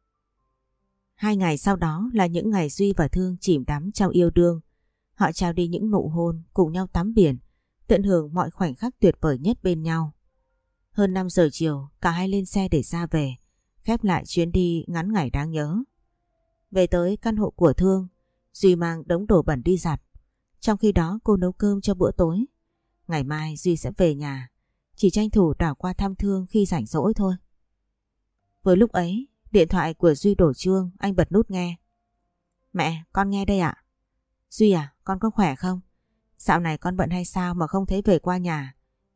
2 ngày sau đó là những ngày Duy và Thương chìm đắm trong yêu đương. Họ trao đi những nụ hôn, cùng nhau tắm biển, tận hưởng mọi khoảnh khắc tuyệt vời nhất bên nhau. Hơn 5 giờ chiều, cả hai lên xe để ra về, khép lại chuyến đi ngắn ngày đáng nhớ. Về tới căn hộ của Thương, Duy mang đống đồ bẩn đi giặt. Trong khi đó cô nấu cơm cho bữa tối. Ngày mai Duy sẽ về nhà, chỉ tranh thủ đảo qua thăm Thương khi rảnh rỗi thôi. Vừa lúc ấy, điện thoại của Duy đổ chuông, anh bật nút nghe. Mẹ, con nghe đây ạ. Duy à, con có khỏe không? Dạo này con bận hay sao mà không thấy về qua nhà?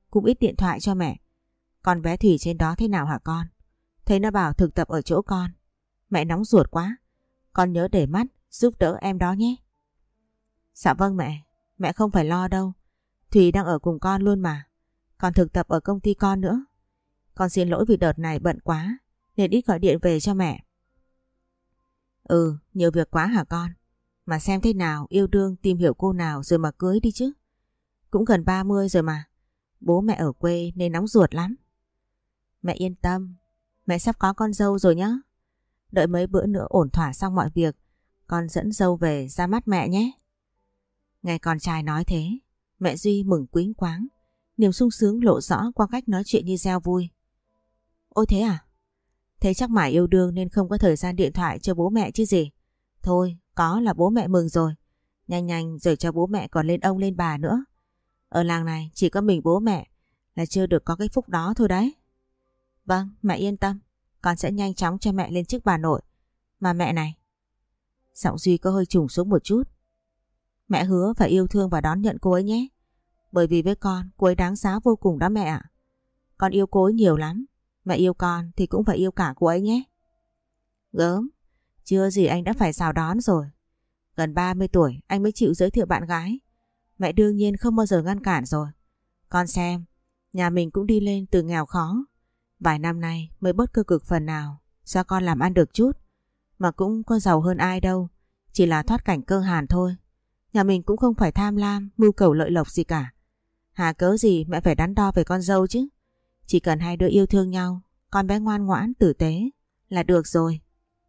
cũng ít điện thoại cho mẹ. Con bé Thủy trên đó thế nào hả con? Thấy nó bảo thực tập ở chỗ con. Mẹ nóng ruột quá. Con nhớ để mắt giúp đỡ em đó nhé. Dạ vâng mẹ. Mẹ không phải lo đâu. Thủy đang ở cùng con luôn mà. Còn thực tập ở công ty con nữa. Con xin lỗi vì đợt này bận quá nên ít gọi điện về cho mẹ. Ừ, nhiều việc quá hả con? Mà xem thế nào, yêu đương tìm hiểu cô nào rồi mà cưới đi chứ. Cũng gần 30 rồi mà. Bố mẹ ở quê nên nóng ruột lắm. Mẹ yên tâm, mẹ sắp có con dâu rồi nhá. Đợi mấy bữa nữa ổn thỏa xong mọi việc, con dẫn dâu về ra mắt mẹ nhé. Nghe con trai nói thế, mẹ Duy mừng quính quáng, niềm sung sướng lộ rõ qua cách nói chuyện như reo vui. Ôi thế à? Thế chắc mải yêu đương nên không có thời gian điện thoại cho bố mẹ chứ gì. Thôi, có là bố mẹ mừng rồi. Nhanh nhanh rồi cho bố mẹ còn lên ông lên bà nữa. Ở làng này chỉ có mình bố mẹ là chưa được có cái phúc đó thôi đấy. Vâng, mẹ yên tâm. Con sẽ nhanh chóng cho mẹ lên chức bà nội. Mà mẹ này. Giọng Duy có hơi trùng xuống một chút. Mẹ hứa phải yêu thương và đón nhận cô ấy nhé. Bởi vì với con, cô ấy đáng giá vô cùng đó mẹ ạ. Con yêu cô ấy nhiều lắm. Mẹ yêu con thì cũng phải yêu cả cô ấy nhé. Gớm, chưa gì anh đã phải chào đón rồi. Gần 30 tuổi anh mới chịu giới thiệu bạn gái. Mẹ đương nhiên không bao giờ ngăn cản rồi. Con xem, nhà mình cũng đi lên từ nghèo khó. Vài năm nay mới bớt cơ cực phần nào do con làm ăn được chút. Mà cũng có giàu hơn ai đâu. Chỉ là thoát cảnh cơ hàn thôi. Nhà mình cũng không phải tham lam, mưu cầu lợi lộc gì cả. Hà cớ gì mẹ phải đắn đo về con dâu chứ. Chỉ cần hai đứa yêu thương nhau, con bé ngoan ngoãn, tử tế là được rồi.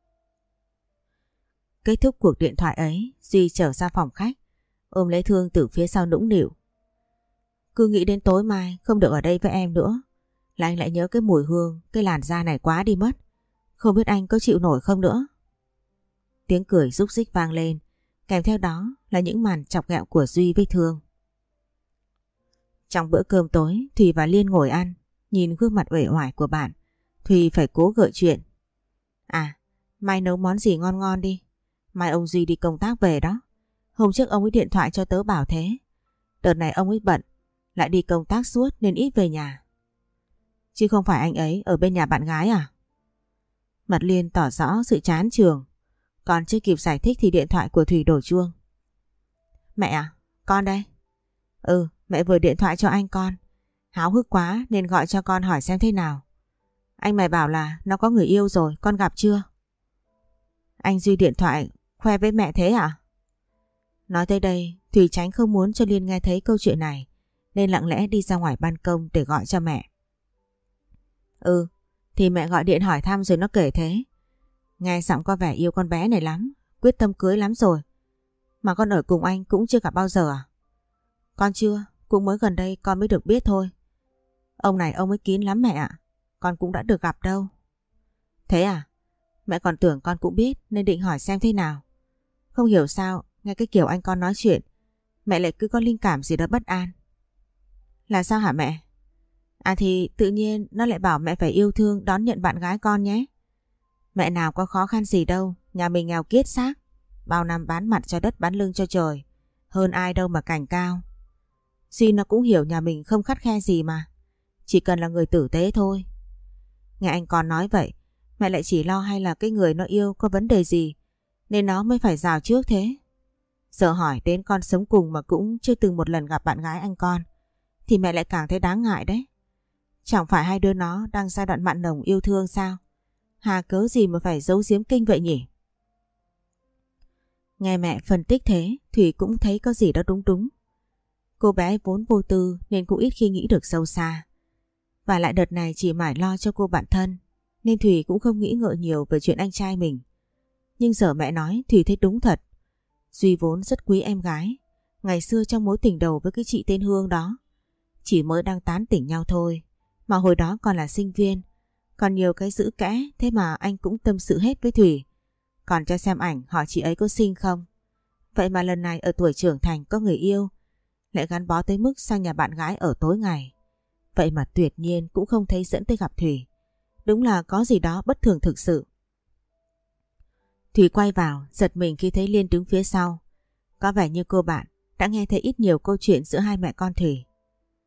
Kết thúc cuộc điện thoại ấy, Duy trở ra phòng khách, ôm lấy Thương từ phía sau nũng nịu. Cứ nghĩ đến tối mai không được ở đây với em nữa, là anh lại nhớ cái mùi hương, cái làn da này quá đi mất. Không biết anh có chịu nổi không nữa. Tiếng cười rúc rích vang lên, kèm theo đó là những màn chọc ghẹo của Duy với Thương. Trong bữa cơm tối, Thùy và Liên ngồi ăn. Nhìn gương mặt uể oải của bạn, Thùy phải cố gợi chuyện. À, mai nấu món gì ngon ngon đi. Mai ông Duy đi công tác về đó. Hôm trước ông ấy điện thoại cho tớ bảo thế. Đợt này ông ấy bận, lại đi công tác suốt nên ít về nhà. Chứ không phải anh ấy ở bên nhà bạn gái à? Mặt Liên tỏ rõ sự chán chường. Còn chưa kịp giải thích thì điện thoại của Thùy đổ chuông. Mẹ à, con đây. Ừ, mẹ vừa điện thoại cho anh con. Háo hức quá nên gọi cho con hỏi xem thế nào. Anh mày bảo là nó có người yêu rồi, con gặp chưa? Anh Duy điện thoại khoe với mẹ thế à? Nói tới đây, Thùy tránh không muốn cho Liên nghe thấy câu chuyện này, nên lặng lẽ đi ra ngoài ban công để gọi cho mẹ. Ừ, thì mẹ gọi điện hỏi thăm rồi nó kể thế. Nghe giọng có vẻ yêu con bé này lắm, quyết tâm cưới lắm rồi. Mà con ở cùng anh cũng chưa gặp bao giờ à? Con chưa, cũng mới gần đây con mới được biết thôi. Ông này ông ấy kín lắm mẹ ạ. Con cũng đã được gặp đâu. Thế à? Mẹ còn tưởng con cũng biết nên định hỏi xem thế nào. Không hiểu sao nghe cái kiểu anh con nói chuyện, mẹ lại cứ có linh cảm gì đó bất an. Là sao hả mẹ? À thì tự nhiên nó lại bảo mẹ phải yêu thương đón nhận bạn gái con nhé. Mẹ nào có khó khăn gì đâu, nhà mình nghèo kiết xác. Bao năm bán mặt cho đất bán lưng cho trời. Hơn ai đâu mà cành cao. Duy nó cũng hiểu nhà mình không khắt khe gì mà. Chỉ cần là người tử tế thôi. Nghe anh con nói vậy, mẹ lại chỉ lo hay là cái người nó yêu có vấn đề gì nên nó mới phải rào trước thế. Giờ hỏi đến con sống cùng mà cũng chưa từng một lần gặp bạn gái anh con thì mẹ lại càng thấy đáng ngại đấy. Chẳng phải hai đứa nó đang giai đoạn mặn nồng yêu thương sao? Hà cớ gì mà phải giấu giếm kinh vậy nhỉ? Nghe mẹ phân tích thế, Thủy cũng thấy có gì đó đúng đúng. Cô bé vốn vô tư nên cũng ít khi nghĩ được sâu xa. Và lại đợt này chỉ mải lo cho cô bạn thân nên Thủy cũng không nghĩ ngợi nhiều về chuyện anh trai mình. Nhưng giờ mẹ nói Thủy thấy đúng thật. Duy vốn rất quý em gái. Ngày xưa trong mối tình đầu với cái chị tên Hương đó, chỉ mới đang tán tỉnh nhau thôi. Mà hồi đó còn là sinh viên, còn nhiều cái giữ kẽ, thế mà anh cũng tâm sự hết với Thủy. Còn cho xem ảnh hỏi chị ấy có xinh không. Vậy mà lần này ở tuổi trưởng thành có người yêu, lại gắn bó tới mức sang nhà bạn gái ở tối ngày. Vậy mà tuyệt nhiên cũng không thấy dẫn tới gặp Thủy. Đúng là có gì đó bất thường thực sự. Thủy quay vào, giật mình khi thấy Liên đứng phía sau. Có vẻ như cô bạn đã nghe thấy ít nhiều câu chuyện giữa hai mẹ con Thủy.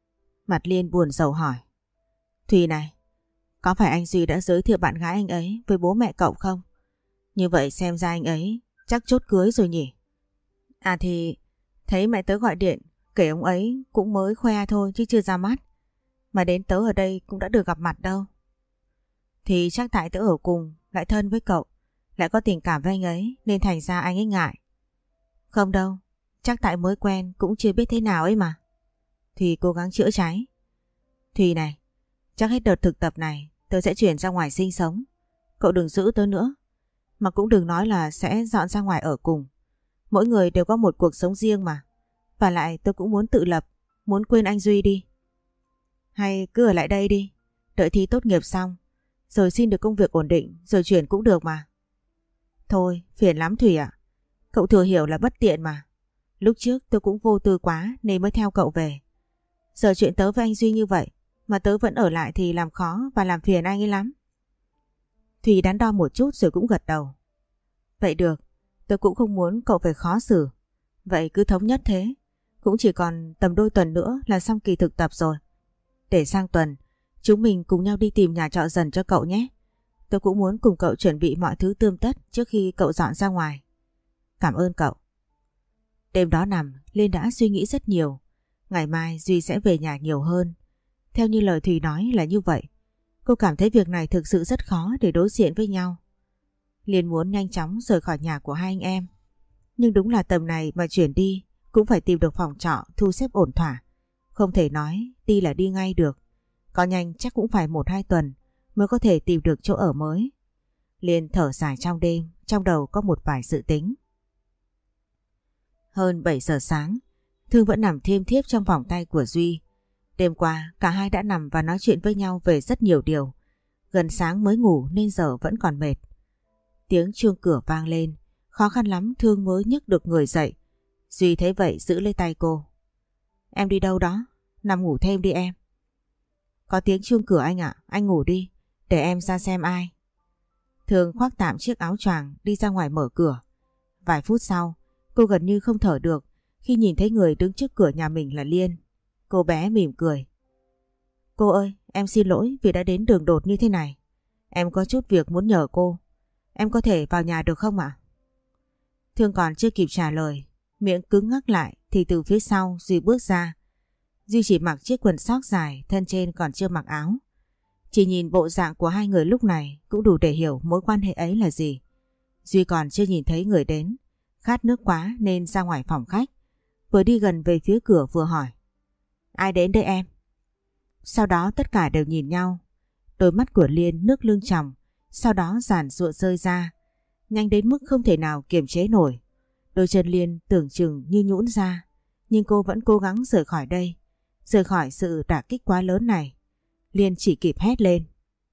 Mặt Liên buồn rầu hỏi. Thùy này, có phải anh Duy đã giới thiệu bạn gái anh ấy với bố mẹ cậu không? Như vậy xem ra anh ấy chắc chốt cưới rồi nhỉ? À thì thấy mẹ tớ gọi điện kể ông ấy cũng mới khoe thôi chứ chưa ra mắt. Mà đến tớ ở đây cũng đã được gặp mặt đâu. Thì chắc tại tớ ở cùng, lại thân với cậu, lại có tình cảm với anh ấy nên thành ra anh ấy ngại. Không đâu, chắc tại mới quen cũng chưa biết thế nào ấy mà. Thùy cố gắng chữa cháy. Thùy này, chắc hết đợt thực tập này tớ sẽ chuyển ra ngoài sinh sống. Cậu đừng giữ tớ nữa. Mà cũng đừng nói là sẽ dọn ra ngoài ở cùng. Mỗi người đều có một cuộc sống riêng mà. Và lại tớ cũng muốn tự lập, muốn quên anh Duy đi. Hay cứ ở lại đây đi, đợi thi tốt nghiệp xong, rồi xin được công việc ổn định rồi chuyển cũng được mà. Thôi, phiền lắm Thủy ạ. Cậu thừa hiểu là bất tiện mà. Lúc trước tôi cũng vô tư quá nên mới theo cậu về. Giờ chuyện tớ với anh Duy như vậy mà tớ vẫn ở lại thì làm khó và làm phiền anh ấy lắm. Thùy đắn đo một chút rồi cũng gật đầu. Vậy được, tớ cũng không muốn cậu phải khó xử. Vậy cứ thống nhất thế. Cũng chỉ còn tầm đôi tuần nữa là xong kỳ thực tập rồi. Để sang tuần, chúng mình cùng nhau đi tìm nhà trọ dần cho cậu nhé. Tớ cũng muốn cùng cậu chuẩn bị mọi thứ tươm tất trước khi cậu dọn ra ngoài. Cảm ơn cậu. Đêm đó nằm, Liên đã suy nghĩ rất nhiều. Ngày mai Duy sẽ về nhà nhiều hơn. Theo như lời Thùy nói là như vậy. Cô cảm thấy việc này thực sự rất khó để đối diện với nhau. Liên muốn nhanh chóng rời khỏi nhà của hai anh em. Nhưng đúng là tầm này mà chuyển đi cũng phải tìm được phòng trọ thu xếp ổn thỏa. Không thể nói đi là đi ngay được. Có nhanh chắc cũng phải 1-2 tuần mới có thể tìm được chỗ ở mới. Liên thở dài trong đêm, trong đầu có một vài dự tính. Hơn 7 giờ sáng, Thương vẫn nằm thiêm thiếp trong vòng tay của Duy. Đêm qua cả hai đã nằm và nói chuyện với nhau về rất nhiều điều. Gần sáng mới ngủ nên giờ vẫn còn mệt. Tiếng chuông cửa vang lên, khó khăn lắm Thương mới nhấc được người dậy. Duy thấy vậy giữ lấy tay cô. Em đi đâu đó? Nằm ngủ thêm đi em. Có tiếng chuông cửa anh ạ, anh ngủ đi, để em ra xem ai. Thương khoác tạm chiếc áo choàng đi ra ngoài mở cửa. Vài phút sau, cô gần như không thở được khi nhìn thấy người đứng trước cửa nhà mình là Liên. Cô bé mỉm cười. Cô ơi, em xin lỗi vì đã đến đường đột như thế này. Em có chút việc muốn nhờ cô. Em có thể vào nhà được không ạ? Thương còn chưa kịp trả lời, miệng cứng ngắc lại thì từ phía sau Duy bước ra. Duy chỉ mặc chiếc quần sóc dài, thân trên còn chưa mặc áo. Chỉ nhìn bộ dạng của hai người lúc này cũng đủ để hiểu mối quan hệ ấy là gì. Duy còn chưa nhìn thấy người đến, khát nước quá nên ra ngoài phòng khách. Vừa đi gần về phía cửa vừa hỏi. Ai đến đây em? Sau đó tất cả đều nhìn nhau. Đôi mắt của Liên nước lưng tròng, sau đó giàn giụa rơi ra, nhanh đến mức không thể nào kiềm chế nổi. Đôi chân Liên tưởng chừng như nhũn ra, nhưng cô vẫn cố gắng rời khỏi đây, rời khỏi sự đả kích quá lớn này. Liên chỉ kịp hét lên.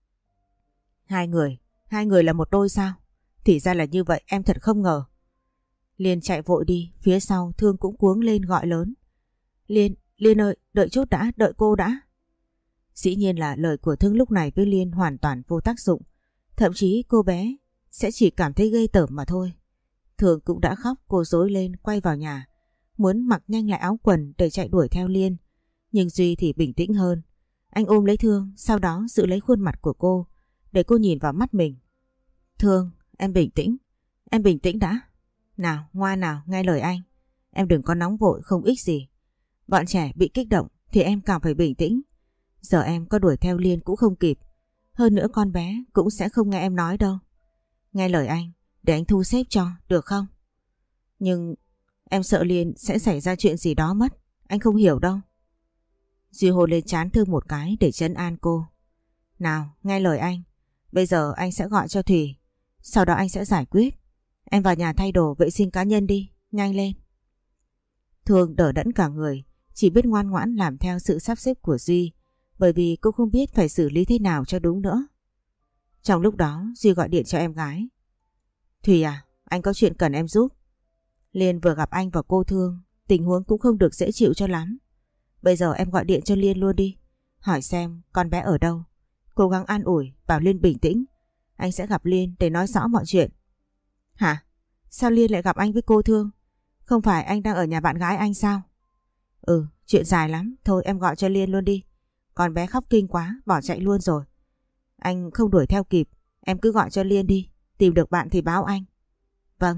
Hai người là một đôi sao? Thì ra là như vậy, em thật không ngờ. Liên chạy vội đi, phía sau Thương cũng cuống lên gọi lớn. Liên ơi, đợi chút đã, đợi cô đã. Dĩ nhiên là lời của Thương lúc này với Liên hoàn toàn vô tác dụng. Thậm chí cô bé sẽ chỉ cảm thấy ghê tởm mà thôi. Thương cũng đã khóc, cô rối lên quay vào nhà, muốn mặc nhanh lại áo quần để chạy đuổi theo Liên. Nhưng Duy thì bình tĩnh hơn. Anh ôm lấy Thương, sau đó giữ lấy khuôn mặt của cô để cô nhìn vào mắt mình. Thương, em bình tĩnh đã. Nào, ngoan nào, nghe lời anh. Em đừng có nóng vội, không ích gì. Bọn trẻ bị kích động thì em càng phải bình tĩnh. Giờ em có đuổi theo Liên cũng không kịp. Hơn nữa con bé cũng sẽ không nghe em nói đâu. Nghe lời anh, để anh thu xếp cho, được không? Nhưng em sợ Liên sẽ xảy ra chuyện gì đó mất. Anh không hiểu đâu. Duy hôn lên trán Thương một cái để trấn an cô. Nào, nghe lời anh. Bây giờ anh sẽ gọi cho Thùy. Sau đó anh sẽ giải quyết. Em vào nhà thay đồ vệ sinh cá nhân đi, nhanh lên. Thương đỡ đẫn cả người, chỉ biết ngoan ngoãn làm theo sự sắp xếp của Duy, bởi vì cô không biết phải xử lý thế nào cho đúng nữa. Trong lúc đó Duy gọi điện cho em gái. Thùy à, anh có chuyện cần em giúp. Liên vừa gặp anh và cô Thương, tình huống cũng không được dễ chịu cho lắm. Bây giờ em gọi điện cho Liên luôn đi, hỏi xem con bé ở đâu. Cố gắng an ủi, bảo Liên bình tĩnh. Anh sẽ gặp Liên để nói rõ mọi chuyện. Hả? Sao Liên lại gặp anh với cô Thương? Không phải anh đang ở nhà bạn gái anh sao? Ừ, Chuyện dài lắm, thôi em gọi cho Liên luôn đi. Con bé khóc kinh quá, bỏ chạy luôn rồi. Anh không đuổi theo kịp, em cứ gọi cho Liên đi. Tìm được bạn thì báo anh. Vâng.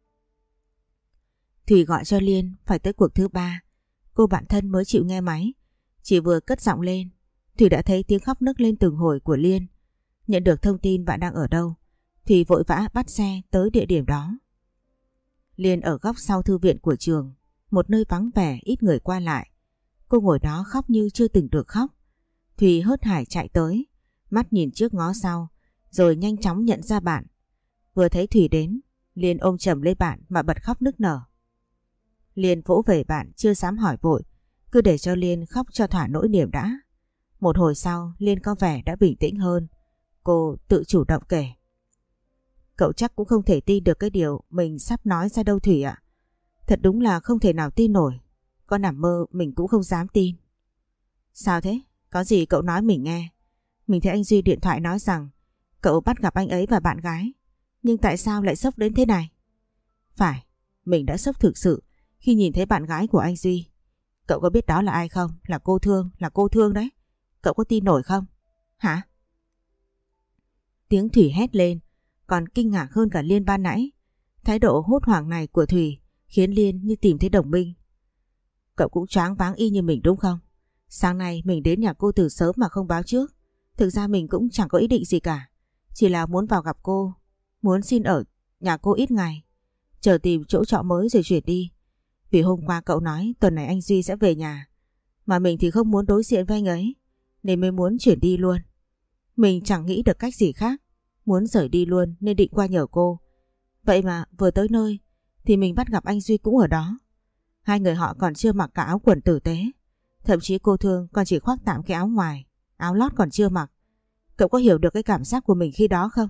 Thủy gọi cho Liên phải tới cuộc thứ 3. Cô bạn thân mới chịu nghe máy. Chỉ vừa cất giọng lên, Thủy đã thấy tiếng khóc nức lên từng hồi của Liên. Nhận được thông tin bạn đang ở đâu, Thủy vội vã bắt xe tới địa điểm đó. Liên ở góc sau thư viện của trường, một nơi vắng vẻ ít người qua lại. Cô ngồi đó khóc như chưa từng được khóc. Thủy hớt hải chạy tới, mắt nhìn trước ngó sau, rồi nhanh chóng nhận ra bạn. Vừa thấy Thủy đến, Liên ôm chầm lấy bạn mà bật khóc nức nở. Liên vỗ về bạn chưa dám hỏi vội, cứ để cho Liên khóc cho thỏa nỗi niềm đã. Một hồi sau, Liên có vẻ đã bình tĩnh hơn. Cô tự chủ động kể. Cậu chắc cũng không thể tin được cái điều mình sắp nói ra đâu Thủy ạ. Thật đúng là không thể nào tin nổi. Có nằm mơ mình cũng không dám tin. Sao thế? Có gì cậu nói mình nghe. Mình thấy anh Duy điện thoại nói rằng cậu bắt gặp anh ấy và bạn gái. Nhưng tại sao lại sốc đến thế này? Phải, mình đã sốc thực sự khi nhìn thấy bạn gái của anh Duy. Cậu có biết đó là ai không? Là cô Thương đấy. Cậu có tin nổi không? Hả? Tiếng Thủy hét lên, còn kinh ngạc hơn cả Liên ban nãy. Thái độ hốt hoảng này của Thủy khiến Liên như tìm thấy đồng minh. Cậu cũng choáng váng y như mình đúng không? Sáng nay mình đến nhà cô từ sớm mà không báo trước. Thực ra mình cũng chẳng có ý định gì cả. Chỉ là muốn vào gặp cô, muốn xin ở nhà cô ít ngày, chờ tìm chỗ trọ mới rồi chuyển đi. Vì hôm qua cậu nói tuần này anh Duy sẽ về nhà, mà mình thì không muốn đối diện với anh ấy, nên mới muốn chuyển đi luôn. Mình chẳng nghĩ được cách gì khác, muốn rời đi luôn nên định qua nhờ cô. Vậy mà vừa tới nơi thì mình bắt gặp anh Duy cũng ở đó. Hai người họ còn chưa mặc cả áo quần tử tế. Thậm chí cô Thương còn chỉ khoác tạm cái áo ngoài, áo lót còn chưa mặc. Cậu có hiểu được cái cảm giác của mình khi đó không?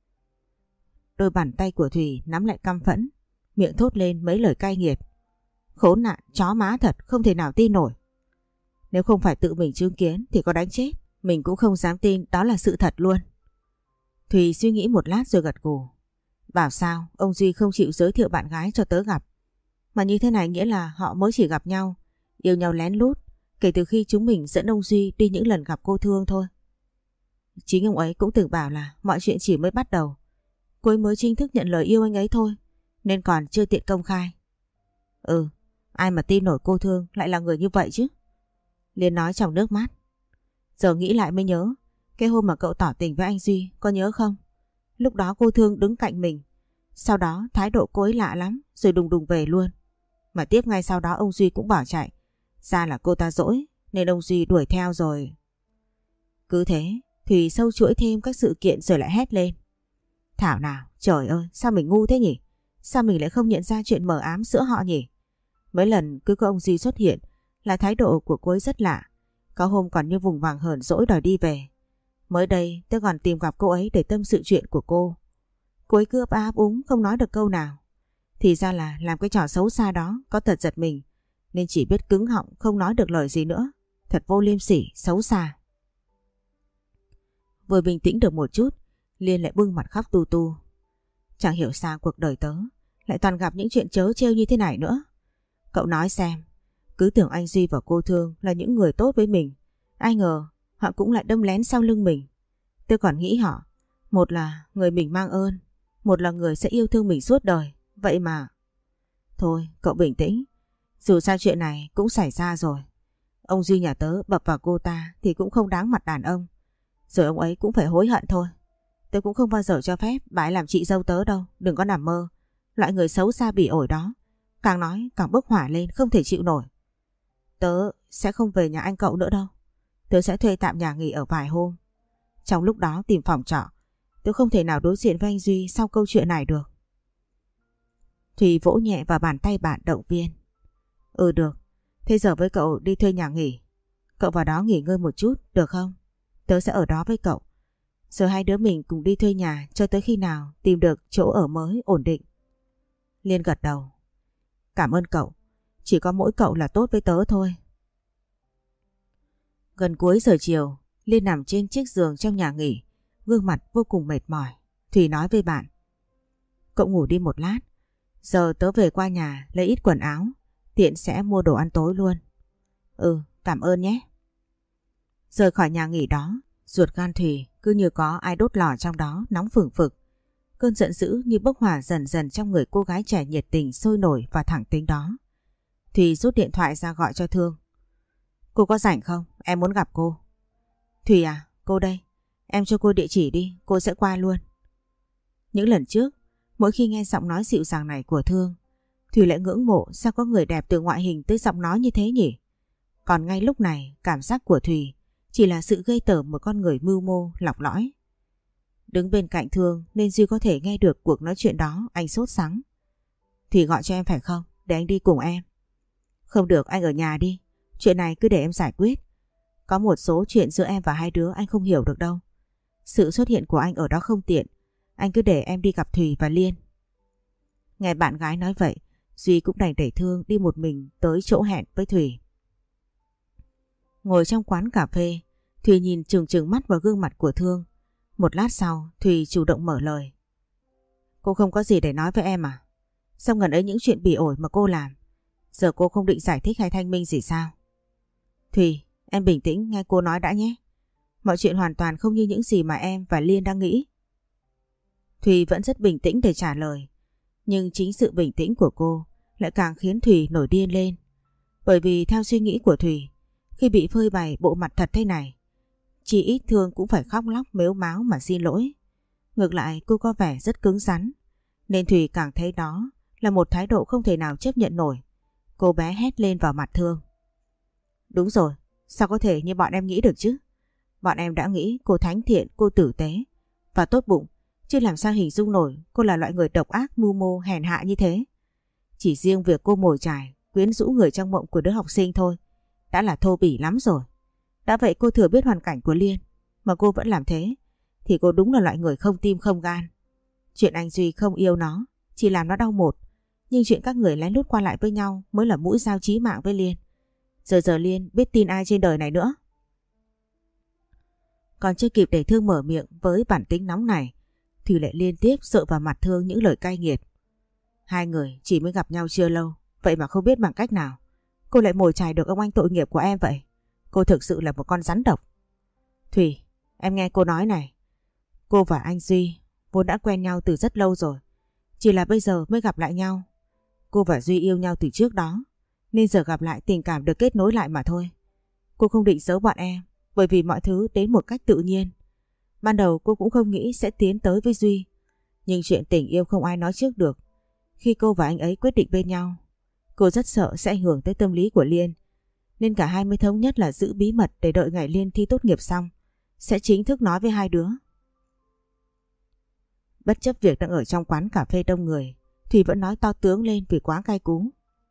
Đôi bàn tay của Thủy nắm lại căm phẫn, miệng thốt lên mấy lời cay nghiệt. Khốn nạn, chó má thật, không thể nào tin nổi. Nếu không phải tự mình chứng kiến thì có đánh chết, mình cũng không dám tin đó là sự thật luôn. Thùy suy nghĩ một lát rồi gật gù. Bảo sao ông Duy không chịu giới thiệu bạn gái cho tớ gặp. Mà như thế này nghĩa là họ mới chỉ gặp nhau, yêu nhau lén lút kể từ khi chúng mình dẫn ông Duy đi những lần gặp cô Thương thôi. Chính ông ấy cũng từng bảo là mọi chuyện chỉ mới bắt đầu. Cô ấy mới chính thức nhận lời yêu anh ấy thôi, nên còn chưa tiện công khai. Ừ, ai mà tin nổi cô Thương lại là người như vậy chứ. Liên nói trong nước mắt. Giờ nghĩ lại mới nhớ, cái hôm mà cậu tỏ tình với anh Duy, có nhớ không? Lúc đó cô Thương đứng cạnh mình. Sau đó thái độ cô ấy lạ lắm, rồi đùng đùng về luôn. Mà tiếp ngay sau đó ông Duy cũng bỏ chạy. Ra là cô ta dỗi, nên ông Duy đuổi theo rồi. Cứ thế, Thùy sâu chuỗi thêm các sự kiện rồi lại hét lên. Thảo nào, trời ơi, sao mình ngu thế nhỉ? Sao mình lại không nhận ra chuyện mờ ám giữa họ nhỉ? Mấy lần cứ có ông Duy xuất hiện là thái độ của cô ấy rất lạ. Có hôm còn như vùng vàng hờn dỗi đòi đi về. Mới đây tôi còn tìm gặp cô ấy để tâm sự chuyện của cô. Cô ấy cứ ấp áp úng không nói được câu nào. Thì ra là làm cái trò xấu xa đó có tật giật mình, nên chỉ biết cứng họng không nói được lời gì nữa. Thật vô liêm sỉ, xấu xa. Vừa bình tĩnh được một chút, Liên lại bưng mặt khóc tu tu. Chẳng hiểu sao cuộc đời tớ lại toàn gặp những chuyện trớ trêu như thế này nữa. Cậu nói xem, cứ tưởng anh Duy và cô Thương là những người tốt với mình, ai ngờ họ cũng lại đâm lén sau lưng mình. Tôi còn nghĩ họ, một là người mình mang ơn, một là người sẽ yêu thương mình suốt đời. Vậy mà... Thôi, cậu bình tĩnh. Dù sao chuyện này cũng xảy ra rồi. Ông Duy nhà tớ bập vào cô ta thì cũng không đáng mặt đàn ông. Rồi ông ấy cũng phải hối hận thôi. Tôi cũng không bao giờ cho phép bà ấy làm chị dâu tớ đâu. Đừng có nằm mơ. Loại người xấu xa bỉ ổi đó càng nói càng bốc hỏa lên, không thể chịu nổi. Tớ sẽ không về nhà anh cậu nữa đâu. Tớ sẽ thuê tạm nhà nghỉ ở vài hôm. Trong lúc đó tìm phòng trọ. Tớ không thể nào đối diện với anh Duy sau câu chuyện này được. Thùy vỗ nhẹ vào bàn tay bạn động viên. Ừ được. Thế giờ với cậu đi thuê nhà nghỉ. Cậu vào đó nghỉ ngơi một chút được không? Tớ sẽ ở đó với cậu. Rồi hai đứa mình cùng đi thuê nhà cho tới khi nào tìm được chỗ ở mới ổn định. Liên gật đầu. Cảm ơn cậu. Chỉ có mỗi cậu là tốt với tớ thôi. Gần cuối giờ chiều, Liên nằm trên chiếc giường trong nhà nghỉ, gương mặt vô cùng mệt mỏi. Thùy nói với bạn. Cậu ngủ đi một lát. Giờ tớ về qua nhà lấy ít quần áo, tiện sẽ mua đồ ăn tối luôn. Cảm ơn nhé. Rời khỏi nhà nghỉ đó, ruột gan Thùy cứ như có ai đốt lò trong đó nóng phừng phực. Cơn giận dữ như bốc hỏa dần dần trong người cô gái trẻ nhiệt tình sôi nổi và thẳng tính đó. Thùy rút điện thoại ra gọi cho Thương. Cô có rảnh không? Em muốn gặp cô. Thùy à, cô đây. Em cho cô địa chỉ đi, cô sẽ qua luôn. Những lần trước, mỗi khi nghe giọng nói dịu dàng này của Thương, Thùy lại ngưỡng mộ sao có người đẹp từ ngoại hình tới giọng nói như thế nhỉ? Còn ngay lúc này, cảm giác của Thùy chỉ là sự gây tởm một con người mưu mô, lọc lõi. Đứng bên cạnh Thương nên Duy có thể nghe được cuộc nói chuyện đó, anh sốt sắng. Thùy gọi cho em phải không? Để anh đi cùng em. Không được, anh ở nhà đi. Chuyện này cứ để em giải quyết. Có một số chuyện giữa em và hai đứa anh không hiểu được đâu. Sự xuất hiện của anh ở đó không tiện. Anh cứ để em đi gặp Thùy và Liên. Nghe bạn gái nói vậy, Duy cũng đành đẩy Thương đi một mình tới chỗ hẹn với Thùy. Ngồi trong quán cà phê, Thùy nhìn trừng trừng mắt vào gương mặt của Thương. Một lát sau, Thùy chủ động mở lời. Cô không có gì để nói với em à? Sao gần ấy những chuyện bỉ ổi mà cô làm, giờ cô không định giải thích hay thanh minh gì sao? Thùy, em bình tĩnh nghe cô nói đã nhé. Mọi chuyện hoàn toàn không như những gì mà em và Liên đang nghĩ. Thùy vẫn rất bình tĩnh để trả lời. Nhưng chính sự bình tĩnh của cô lại càng khiến Thùy nổi điên lên. Bởi vì theo suy nghĩ của Thùy, khi bị phơi bày bộ mặt thật thế này, chỉ ít Thương cũng phải khóc lóc mếu máo mà xin lỗi. Ngược lại cô có vẻ rất cứng rắn, nên Thùy càng thấy đó là một thái độ không thể nào chấp nhận nổi. Cô bé hét lên vào mặt Thương. Đúng rồi, sao có thể như bọn em nghĩ được chứ? Bọn em đã nghĩ cô thánh thiện, cô tử tế và tốt bụng, chứ làm sao hình dung nổi cô là loại người độc ác, mưu mô, hèn hạ như thế. Chỉ riêng việc cô mồi chài, quyến rũ người trong mộng của đứa học sinh thôi đã là thô bỉ lắm rồi. Đã vậy cô thừa biết hoàn cảnh của Liên mà cô vẫn làm thế, thì cô đúng là loại người không tim không gan. Chuyện anh Duy không yêu nó chỉ làm nó đau một, nhưng chuyện các người lén lút qua lại với nhau mới là mũi dao chí mạng với Liên. Giờ Liên biết tin ai trên đời này nữa. Còn chưa kịp để Thương mở miệng với bản tính nóng này, thì lại liên tiếp dội vào mặt Thương những lời cay nghiệt. Hai người chỉ mới gặp nhau chưa lâu, vậy mà không biết bằng cách nào cô lại mồi chài được ông anh tội nghiệp của em vậy. Cô thực sự là một con rắn độc. Thùy, em nghe cô nói này. Cô và anh Duy vốn đã quen nhau từ rất lâu rồi, chỉ là bây giờ mới gặp lại nhau. Cô và Duy yêu nhau từ trước đó, nên giờ gặp lại tình cảm được kết nối lại mà thôi. Cô không định giấu bọn em, bởi vì mọi thứ đến một cách tự nhiên. Ban đầu cô cũng không nghĩ sẽ tiến tới với Duy, nhưng chuyện tình yêu không ai nói trước được. Khi cô và anh ấy quyết định bên nhau, cô rất sợ sẽ ảnh hưởng tới tâm lý của Liên, nên cả hai mới thống nhất là giữ bí mật để đợi ngày Liên thi tốt nghiệp xong sẽ chính thức nói với hai đứa. Bất chấp việc đang ở trong quán cà phê đông người, Thùy vẫn nói to tướng lên vì quá cay cú.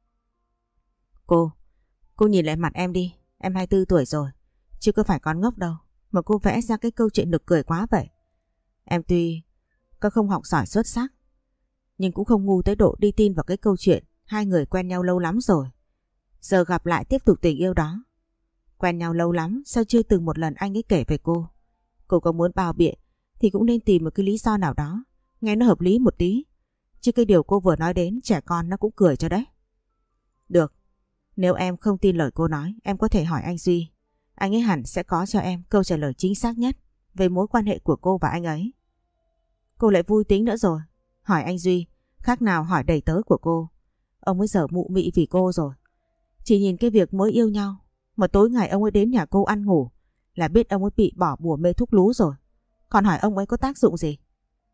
Cô nhìn lại mặt em đi, em 24 tuổi rồi, chứ có phải con ngốc đâu mà cô vẽ ra cái câu chuyện nực cười quá vậy. Em tuy có không học giỏi xuất sắc, nhưng cũng không ngu tới độ đi tin vào cái câu chuyện hai người quen nhau lâu lắm rồi, giờ gặp lại tiếp tục tình yêu đó. Quen nhau lâu lắm, sao chưa từng một lần anh ấy kể về cô? Cô có muốn bao biện thì cũng nên tìm một cái lý do nào đó nghe nó hợp lý một tí, chứ cái điều cô vừa nói đến trẻ con nó cũng cười cho đấy. Được, nếu em không tin lời cô nói, em có thể hỏi anh Duy. Anh ấy hẳn sẽ có cho em câu trả lời chính xác nhất về mối quan hệ của cô và anh ấy. Cô lại vui tính nữa rồi. Hỏi anh Duy khác nào hỏi đầy tớ của cô. Ông ấy giờ mụ mị vì cô rồi. Chỉ nhìn cái việc mới yêu nhau mà tối ngày ông ấy đến nhà cô ăn ngủ là biết ông ấy bị bỏ bùa mê thuốc lú rồi. Còn hỏi ông ấy có tác dụng gì?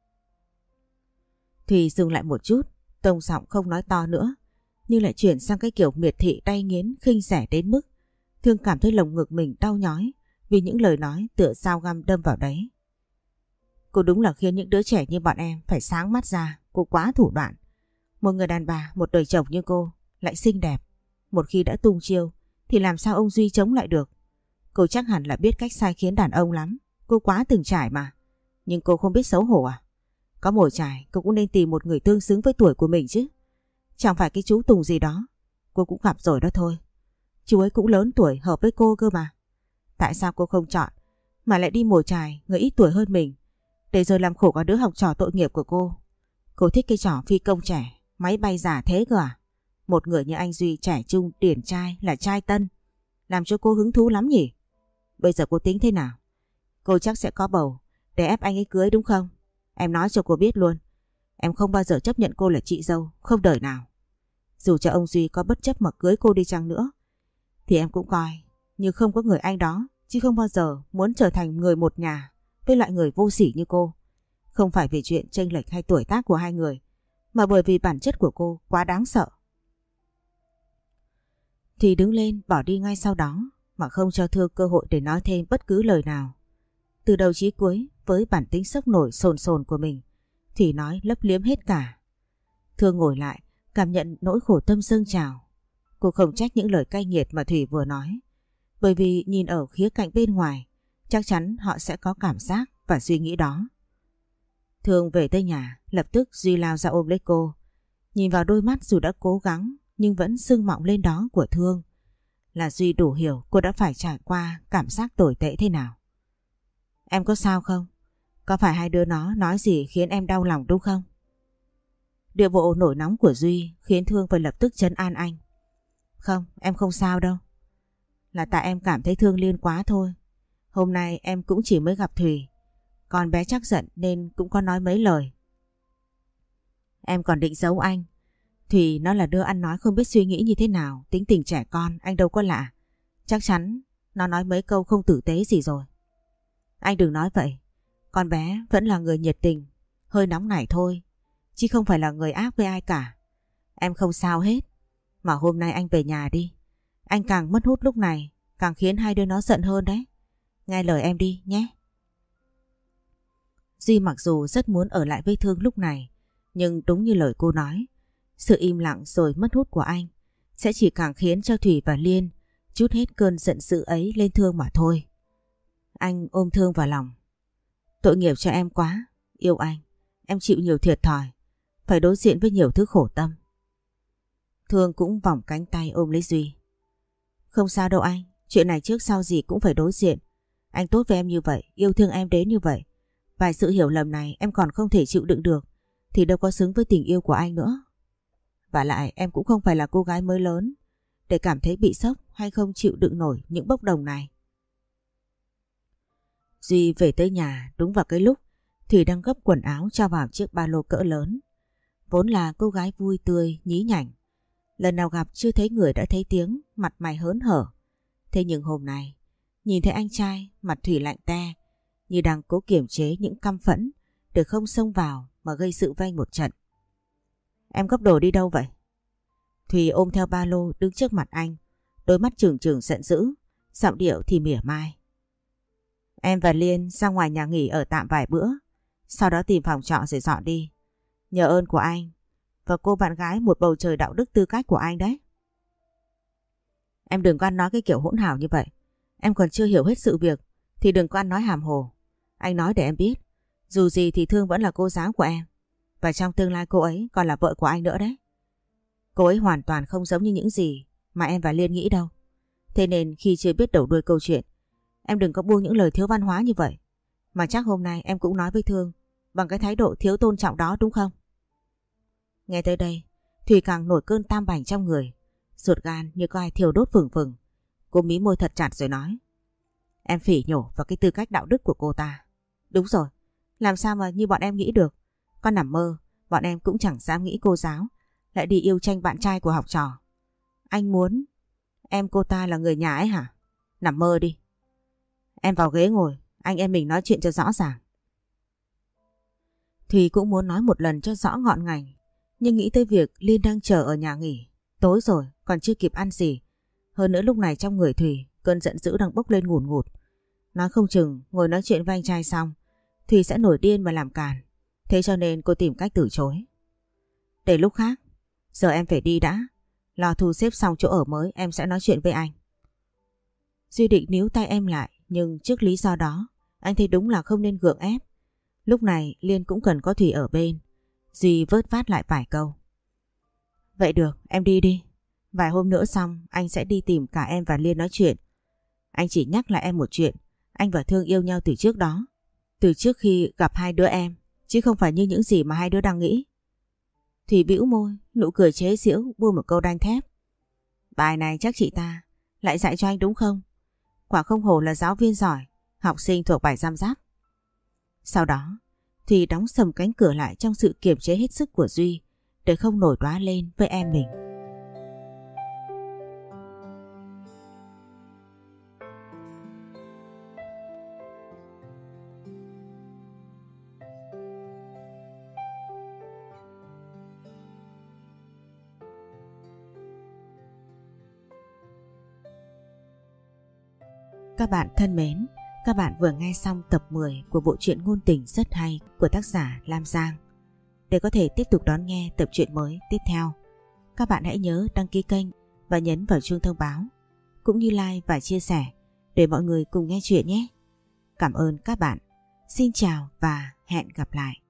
Thì dừng lại một chút, tông giọng không nói to nữa, nhưng lại chuyển sang cái kiểu miệt thị đay nghiến khinh rẻ đến mức Thương cảm thấy lồng ngực mình đau nhói vì những lời nói tựa dao găm đâm vào đấy. Cô đúng là khiến những đứa trẻ như bọn em phải sáng mắt ra, cô quá thủ đoạn. Một người đàn bà, một đời chồng như cô, lại xinh đẹp. Một khi đã tung chiêu thì làm sao ông Duy chống lại được? Cô chắc hẳn là biết cách sai khiến đàn ông lắm. Cô quá từng trải mà. Nhưng cô không biết xấu hổ à? Có mồi chài, cô cũng nên tìm một người tương xứng với tuổi của mình chứ. Chẳng phải cái chú Tùng gì đó cô cũng gặp rồi đó thôi. Chú ấy cũng lớn tuổi hợp với cô cơ mà. Tại sao cô không chọn mà lại đi mồi chài người ít tuổi hơn mình, để rồi làm khổ cả đứa học trò tội nghiệp của cô? Cô thích cái trò phi công trẻ, máy bay giả thế cơ à? Một người như anh Duy trẻ trung điển trai là trai tân, làm cho cô hứng thú lắm nhỉ? Bây giờ cô tính thế nào? Cô chắc sẽ có bầu để ép anh ấy cưới đúng không? Em nói cho cô biết luôn. Em không bao giờ chấp nhận cô là chị dâu, không đời nào. Dù cho ông Duy có bất chấp mà cưới cô đi chăng nữa, thì em cũng coi như không có người anh đó, chứ không bao giờ muốn trở thành người một nhà với loại người vô sỉ như cô. Không phải vì chuyện chênh lệch hay tuổi tác của hai người, mà bởi vì bản chất của cô quá đáng sợ. Thì đứng lên bỏ đi ngay sau đó, mà không cho Thương cơ hội để nói thêm bất cứ lời nào. Từ đầu chí cuối, với bản tính sốc nổi sồn sồn của mình, Thủy nói lấp liếm hết cả. Thương ngồi lại, cảm nhận nỗi khổ tâm dâng trào. Cô không trách những lời cay nghiệt mà Thủy vừa nói, bởi vì nhìn ở khía cạnh bên ngoài, chắc chắn họ sẽ có cảm giác và suy nghĩ đó. Thương về tới nhà, lập tức Duy lao ra ôm lấy cô. Nhìn vào đôi mắt dù đã cố gắng nhưng vẫn sưng mọng lên đó của Thương, là Duy đủ hiểu cô đã phải trải qua cảm giác tồi tệ thế nào. Em có sao không? Có phải hai đứa nó nói gì khiến em đau lòng đúng không? Điệu bộ nổi nóng của Duy khiến Thương phải lập tức trấn an anh. Không, em không sao đâu. Là tại em cảm thấy thương Liên quá thôi. Hôm nay em cũng chỉ mới gặp Thùy, con bé chắc giận nên cũng có nói mấy lời. Em còn định giấu anh. Thùy nó là đứa ăn nói không biết suy nghĩ như thế nào, tính tình trẻ con, anh đâu có lạ. Chắc chắn nó nói mấy câu không tử tế gì rồi. Anh đừng nói vậy. Con bé vẫn là người nhiệt tình, hơi nóng nảy thôi, chứ không phải là người ác với ai cả. Em không sao hết. Mà hôm nay anh về nhà đi. Anh càng mất hút lúc này càng khiến hai đứa nó giận hơn đấy. Nghe lời em đi nhé. Duy mặc dù rất muốn ở lại với Thương lúc này, nhưng đúng như lời cô nói, sự im lặng rồi mất hút của anh sẽ chỉ càng khiến cho Thủy và Liên trút hết cơn giận dữ ấy lên Thương mà thôi. Anh ôm Thương vào lòng. Tội nghiệp cho em quá. Yêu anh, em chịu nhiều thiệt thòi, phải đối diện với nhiều thứ khổ tâm. Thương cũng vòng cánh tay ôm lấy Duy. Không sao đâu anh, chuyện này trước sau gì cũng phải đối diện. Anh tốt với em như vậy, yêu thương em đến như vậy. Vài sự hiểu lầm này em còn không thể chịu đựng được thì đâu có xứng với tình yêu của anh nữa. Và lại em cũng không phải là cô gái mới lớn để cảm thấy bị sốc hay không chịu đựng nổi những bốc đồng này. Duy về tới nhà đúng vào cái lúc Thủy đang gấp quần áo cho vào chiếc ba lô cỡ lớn. Vốn là cô gái vui tươi, nhí nhảnh. Lần nào gặp chưa thấy người đã thấy tiếng, mặt mày hớn hở. Thế nhưng hôm nay, nhìn thấy anh trai, mặt Thủy lạnh te, như đang cố kiềm chế những căm phẫn để không xông vào mà gây sự với anh một trận. Em gấp đồ đi đâu vậy? Thủy ôm theo ba lô đứng trước mặt anh, đôi mắt trừng trừng giận dữ, giọng điệu thì mỉa mai. Em và Liên ra ngoài nhà nghỉ ở tạm vài bữa, sau đó tìm phòng trọ rồi dọn đi. Nhờ ơn của anh và cô bạn gái một bầu trời đạo đức tư cách của anh đấy. Em đừng có ăn nói cái kiểu hỗn hào như vậy. Em còn chưa hiểu hết sự việc thì đừng có ăn nói hàm hồ. Anh nói để em biết, dù gì thì Thương vẫn là cô giáo của em, và trong tương lai cô ấy còn là vợ của anh nữa đấy. Cô ấy hoàn toàn không giống như những gì mà em và Liên nghĩ đâu. Thế nên khi chưa biết đầu đuôi câu chuyện, em đừng có buông những lời thiếu văn hóa như vậy. Mà chắc hôm nay em cũng nói với Thương bằng cái thái độ thiếu tôn trọng đó đúng không? Nghe tới đây, Thùy càng nổi cơn tam bành trong người, ruột gan như có ai thiêu đốt phừng phừng. Cô mí môi thật chặt rồi nói. Em phỉ nhổ vào cái tư cách đạo đức của cô ta. Đúng rồi, làm sao mà như bọn em nghĩ được. Con nằm mơ, bọn em cũng chẳng dám nghĩ cô giáo lại đi yêu tranh bạn trai của học trò. Anh muốn em cô ta là người nhà ấy hả? Nằm mơ đi. Em vào ghế ngồi, anh em mình nói chuyện cho rõ ràng. Thùy cũng muốn nói một lần cho rõ ngọn ngành, nhưng nghĩ tới việc Liên đang chờ ở nhà nghỉ. Tối rồi, còn chưa kịp ăn gì. Hơn nữa lúc này trong người Thùy, cơn giận dữ đang bốc lên ngùn ngụt. Nói không chừng ngồi nói chuyện với anh trai xong, Thùy sẽ nổi điên mà làm càn. Thế cho nên cô tìm cách từ chối. Để lúc khác, giờ em phải đi đã. Lo thu xếp xong chỗ ở mới em sẽ nói chuyện với anh. Duy định níu tay em lại, nhưng trước lý do đó, anh thấy đúng là không nên gượng ép. Lúc này Liên cũng cần có Thùy ở bên. Duy vớt vát lại vài câu. Vậy được, em đi đi. Vài hôm nữa xong, anh sẽ đi tìm cả em và Liên nói chuyện. Anh chỉ nhắc lại em một chuyện. Anh và Thương yêu nhau từ trước đó. Từ trước khi gặp hai đứa em, chứ không phải như những gì mà hai đứa đang nghĩ. Thùy bĩu môi, nụ cười chế giễu buông một câu đanh thép. Bài này chắc chị ta lại dạy cho anh đúng không? Quả không hổ là giáo viên giỏi, học sinh thuộc bài giam giáp. Sau đó, Thùy đóng sầm cánh cửa lại trong sự kiềm chế hết sức của Duy để không nổi đoá lên với em mình. Các bạn thân mến, các bạn vừa nghe xong tập 10 của bộ truyện ngôn tình rất hay của tác giả Lam Giang. Để có thể tiếp tục đón nghe tập truyện mới tiếp theo, các bạn hãy nhớ đăng ký kênh và nhấn vào chuông thông báo, cũng như like và chia sẻ để mọi người cùng nghe chuyện nhé. Cảm ơn các bạn. Xin chào và hẹn gặp lại.